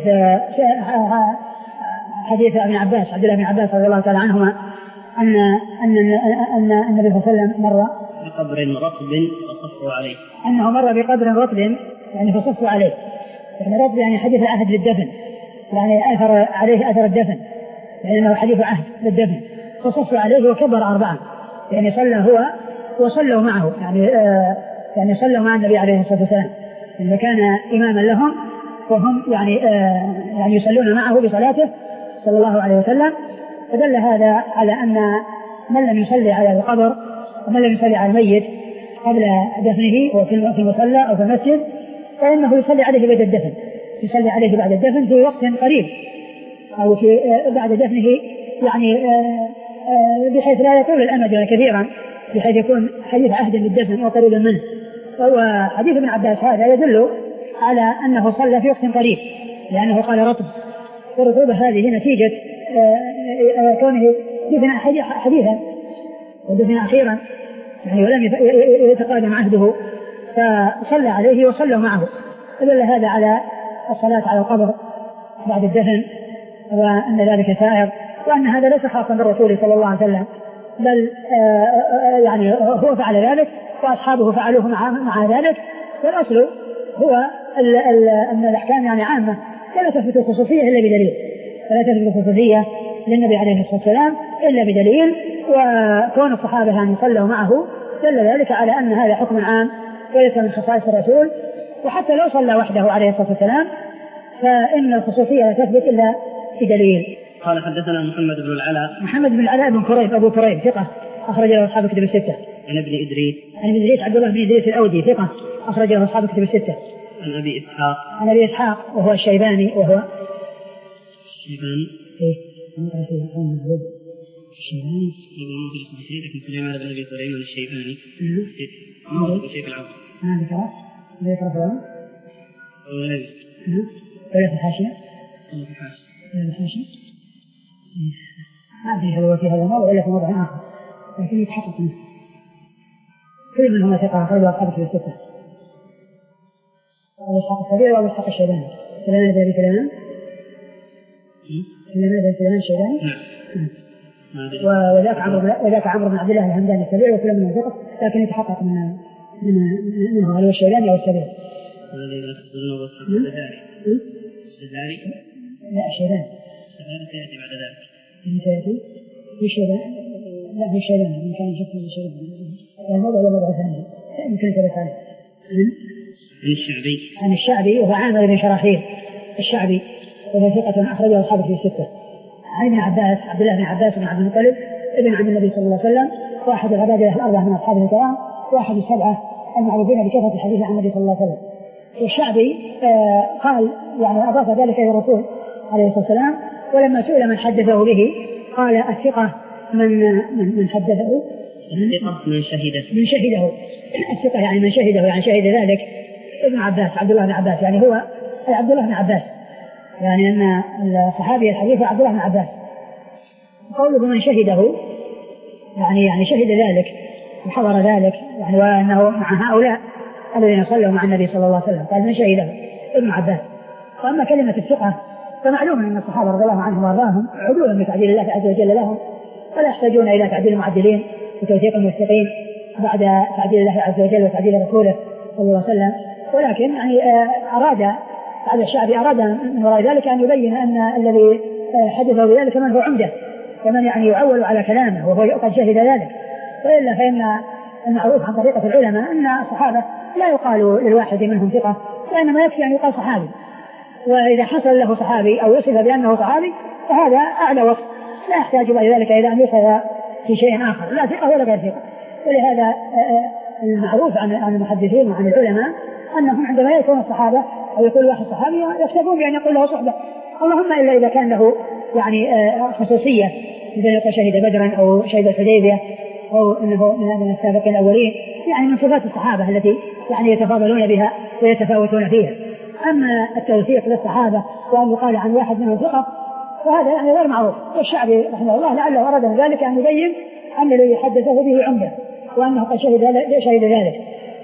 حديث ابن عباس عبد الله بن عباس رضي الله تعالى عنهما أن أن أن النبي صلى الله عليه وسلم مر بقبر رطب فصفوا عليه، أنه مر بقبر رطب يعني فصفوا عليه، يعني رطب يعني حديث عهد للدفن، يعني أثر عليه أثر الدفن، يعني أنه حديث عهد للدفن، فصفوا عليه وكبر أربعة، يعني صلى هو وصلوا معه، يعني آه يعني صلوا مع النبي عليه الصلاة والسلام، إذا كان إماما لهم وهم يعني آه يعني يصلون معه بصلاته صلى الله عليه وسلم. فدل هذا على أن من لم يصلي على القبر ومن لم يصلي على الميت قبل دفنه وفي المصلى أو في المسجد فإنه يصلي عليه بعد الدفن، يصلي عليه بعد الدفن في وقت قريب أو في آه بعد دفنه، يعني آه آه بحيث لا يطول الأمد كثيرا، بحيث يكون حديث عهد بالدفن وقريب منه. فهو حديث ابن عباس هذا يدل على أنه صلى في وقت قريب، لأنه قال رطب، والرطوبة هذه نتيجة كونه دفن حديثا ودفن أخيرا، يعني ولم يتقادم عهده، فصلى عليه وصلوا معه، فدل هذا على الصلاة على القبر بعد الدفن، وأن ذلك سائر، وأن هذا ليس خاصا بالرسول صلى الله عليه وسلم، بل يعني هو فعل ذلك وأصحابه فعلوه مع, مع ذلك. والأصل هو ال ال أن الأحكام يعني عامة، فلا تثبت الخصوصية إلا بدليل، فلا تثبت الخصوصية للنبي عليه الصلاة والسلام إلا بدليل، وكون الصحابة أن يصلوا معه دل ذلك على أن هذا حكم عام وليس من خصائص الرسول. وحتى لو صلى وحده عليه الصلاة والسلام فإن الخصوصية لا تثبت إلا بدليل. قال حدثنا محمد بن العلاء محمد بن العلاء بن كريب أبو كريب ثقة أخرج له أصحاب الكتب الستة. عن ابن إدريس عن ابن إدريس عبد الله بن إدريس الأودي ثقة أخرج له أصحاب الكتب الستة. عن أبي إسحاق عن أبي إسحاق وهو الشيباني وهو الشيباني إيه الشيباني لكن سليمان بن أبي سليمان الشيباني نعم شيخ العرب نعم ذكره ذكره فلان وليس وليس الحاشية وليس الحاشية ما أدري هل هو في هذا الموضوع ولا في موضع آخر، لكن يتحقق منه كل منهما ثقة أخرجه أصحاب الكتب الستة. أبو إسحاق السبيعي وأبو إسحاق الشيباني. سليمان بن أبي سليمان سليمان بن سليمان الشيباني وذاك عمرو وذاك عمرو بن عبد الله الهمداني السبيعي، وكل منهم ثقة، لكن يتحقق من من منه هل هو الشيباني أو السبيعي. الذي لا تقولون أبو إسحاق السبيعي السبيعي لا الشيباني الشيباني سيأتي بعد ذلك. من سيأتي في الشيباني لا في الشيباني من كان يشوف في الشيباني الموضوع ولا موضوع ثاني يمكن ثلاثة عليه. عن الشعبي عن الشعبي وهو عامر بن شراحيل الشعبي وهو ثقة أخرجه أصحاب الكتب الستة. عن ابن عباس عبد الله بن عباس بن عبد المطلب ابن عم النبي صلى الله عليه وسلم، واحد العبادة الأربعة من أصحابه الكرام، واحد السبعة المعروفين بكثرة الحديث عن النبي صلى الله عليه وسلم. والشعبي آه قال يعني أضاف ذلك إلى الرسول عليه الصلاة والسلام، ولما سئل من حدثه به قال الثقة من من, من حدثه الثقة من شهده من شهده الثقة يعني من شهده يعني شهد ذلك ابن عباس عبد الله بن عباس، يعني هو عبد الله بن عباس، يعني أن الصحابي الحديث عبد الله بن عباس. قوله من شهده يعني يعني شهد ذلك وحضر ذلك، يعني وأنه مع هؤلاء الذين صلوا مع النبي صلى الله عليه وسلم، قال من شهده ابن عباس. وأما كلمة الثقة فمعلوم أن الصحابة رضي الله عنهم وارضاهم عدول بتعديل الله عز وجل لهم، ولا يحتاجون إلى تعديل المعدلين وتوثيق الموثقين بعد تعديل الله عز وجل وتعديل رسوله صلى الله عليه وسلم. ولكن يعني أراد بعد الشعبي أراد من وراء ذلك أن يبين أن الذي حدثه بذلك من هو عمده ومن يعني يعول على كلامه وهو قد شهد ذلك. وإلا فإن المعروف عن طريقة العلماء أن الصحابة لا يقال للواحد منهم ثقة، وإنما يكفي أن يقال صحابي، وإذا حصل له صحابي أو يصف بأنه صحابي فهذا أعلى وصف، لا يحتاج بعد ذلك إلى أن يصف في شيء آخر لا ثقة ولا غير ثقة. ولهذا المعروف عن المحدثين وعن العلماء أنهم عندما يكون الصحابة أو يقول واحد صحابي يكتفون بأن يقول له صحبة، اللهم إلا إذا كان له يعني خصوصية إذا يقول شهد بدرا أو شهد الحديبية أو أنه من السابقين الأولين، يعني من صفات الصحابة التي يعني يتفاضلون بها ويتفاوتون فيها. أما التوثيق للصحابة وأن يقال عن واحد منهم ثقة فهذا يعني غير معروف. والشعبي رحمه الله لعله أراد من ذلك أن يبين أن الذي حدثه به عمده وأنه قد شهد ذلك.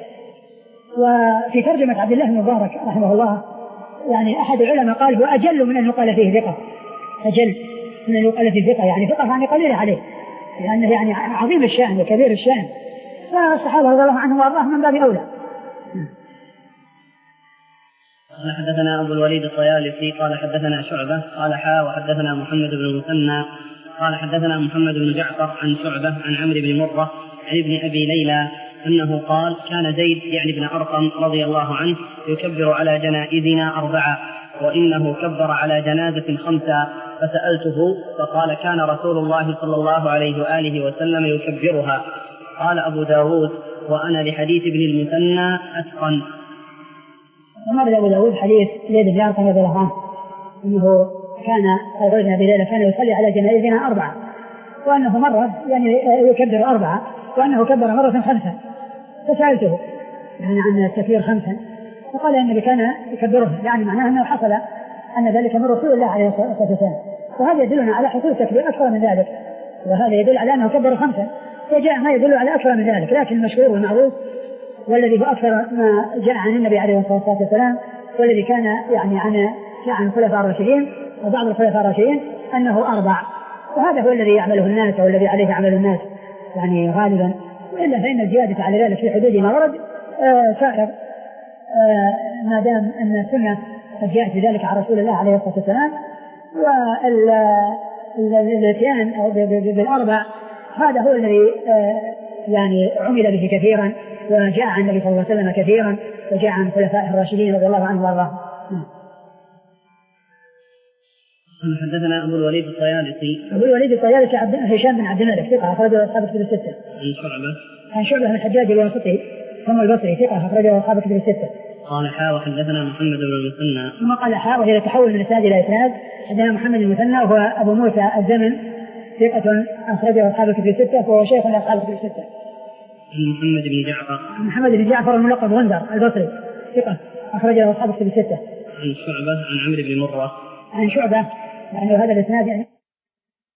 وفي ترجمة عبد الله بن مبارك رحمه الله يعني أحد العلماء قال هو أجل من أن يقال فيه ثقة، أجل من أن يقال فيه ثقة، يعني ثقة يعني قليل عليه لأنه يعني عظيم الشأن وكبير الشأن، فالصحابة رضي الله عنهم وأرضاهم من باب أولى. قال حدثنا أبو الوليد الطيالسي قال حدثنا شعبة قال حا وحدثنا محمد بن المثنى قال حدثنا محمد بن جعفر عن شعبة عن عمرو بن مرة عن ابن أبي ليلى أنه قال كان زيد يعني بن أرقم رضي الله عنه يكبر على جنائزنا أربعة وإنه كبر على جنازة خمسة، فسألته فقال كان رسول الله صلى الله عليه وآله وسلم يكبرها. قال أبو داود وأنا لحديث ابن المثنى أتقن. ومرد أبو داود حديث زيد بن أرقم رضي الله عنه أنه كان رجل أبي ليلى كان يصلي على جنائزنا أربعة، وأنه مرة يعني يكبر أربعة وأنه كبر مرة خمسة، فسألته يعني عن التكبير خمسا فقال إن اللي كان يكبره يعني معناه أنه حصل أن ذلك من رسول الله عليه الصلاة والسلام، وهذا يدلنا على حصول تكبير أكثر من ذلك، وهذا يدل على أنه كبر خمسا، وجاء ما يدل على أكثر من ذلك. لكن المشهور والمعروف والذي هو أكثر ما جاء عن النبي عليه الصلاة والسلام والذي كان يعني عن عن الخلفاء الراشدين وبعض الخلفاء الراشدين أنه أربع، وهذا هو الذي يعمله الناس والذي عليه عمل الناس يعني غالبا. وإلا فإن الزيادة على ذلك في حدود ما ورد آه سائر آه ما دام أن السنة قد جاءت بذلك على رسول الله عليه الصلاة والسلام. والاتيان بالأربع هذا هو الذي آه يعني عمل به كثيرا وجاء عن النبي صلى الله عليه وسلم كثيرا وجاء عن خلفاء الراشدين رضي الله عنهم وارضاهم. حدثنا أبو الوليد الطيالسي أبو الوليد الطيالسي هشام بن عبد الملك ثقة أخرجه أصحاب الكتب الستة. عن شعبة عن شعبة بن الحجاج الواسطي ثم البصري ثقة أخرجه أصحاب الكتب الستة. قال حا وحدثنا محمد بن المثنى ثم قال حا وهي تحول من إسناد إلى إسناد. حدثنا محمد بن المثنى وهو أبو موسى الزمن ثقة أخرجه أصحاب الكتب الستة وهو شيخ لأصحاب الكتب الستة. محمد بن جعفر محمد بن جعفر الملقب غندر البصري ثقة أخرجه أصحاب الكتب الستة. عن شعبة عن عمرو بن مرة عن شعبة يعني هذا الإسناد يعني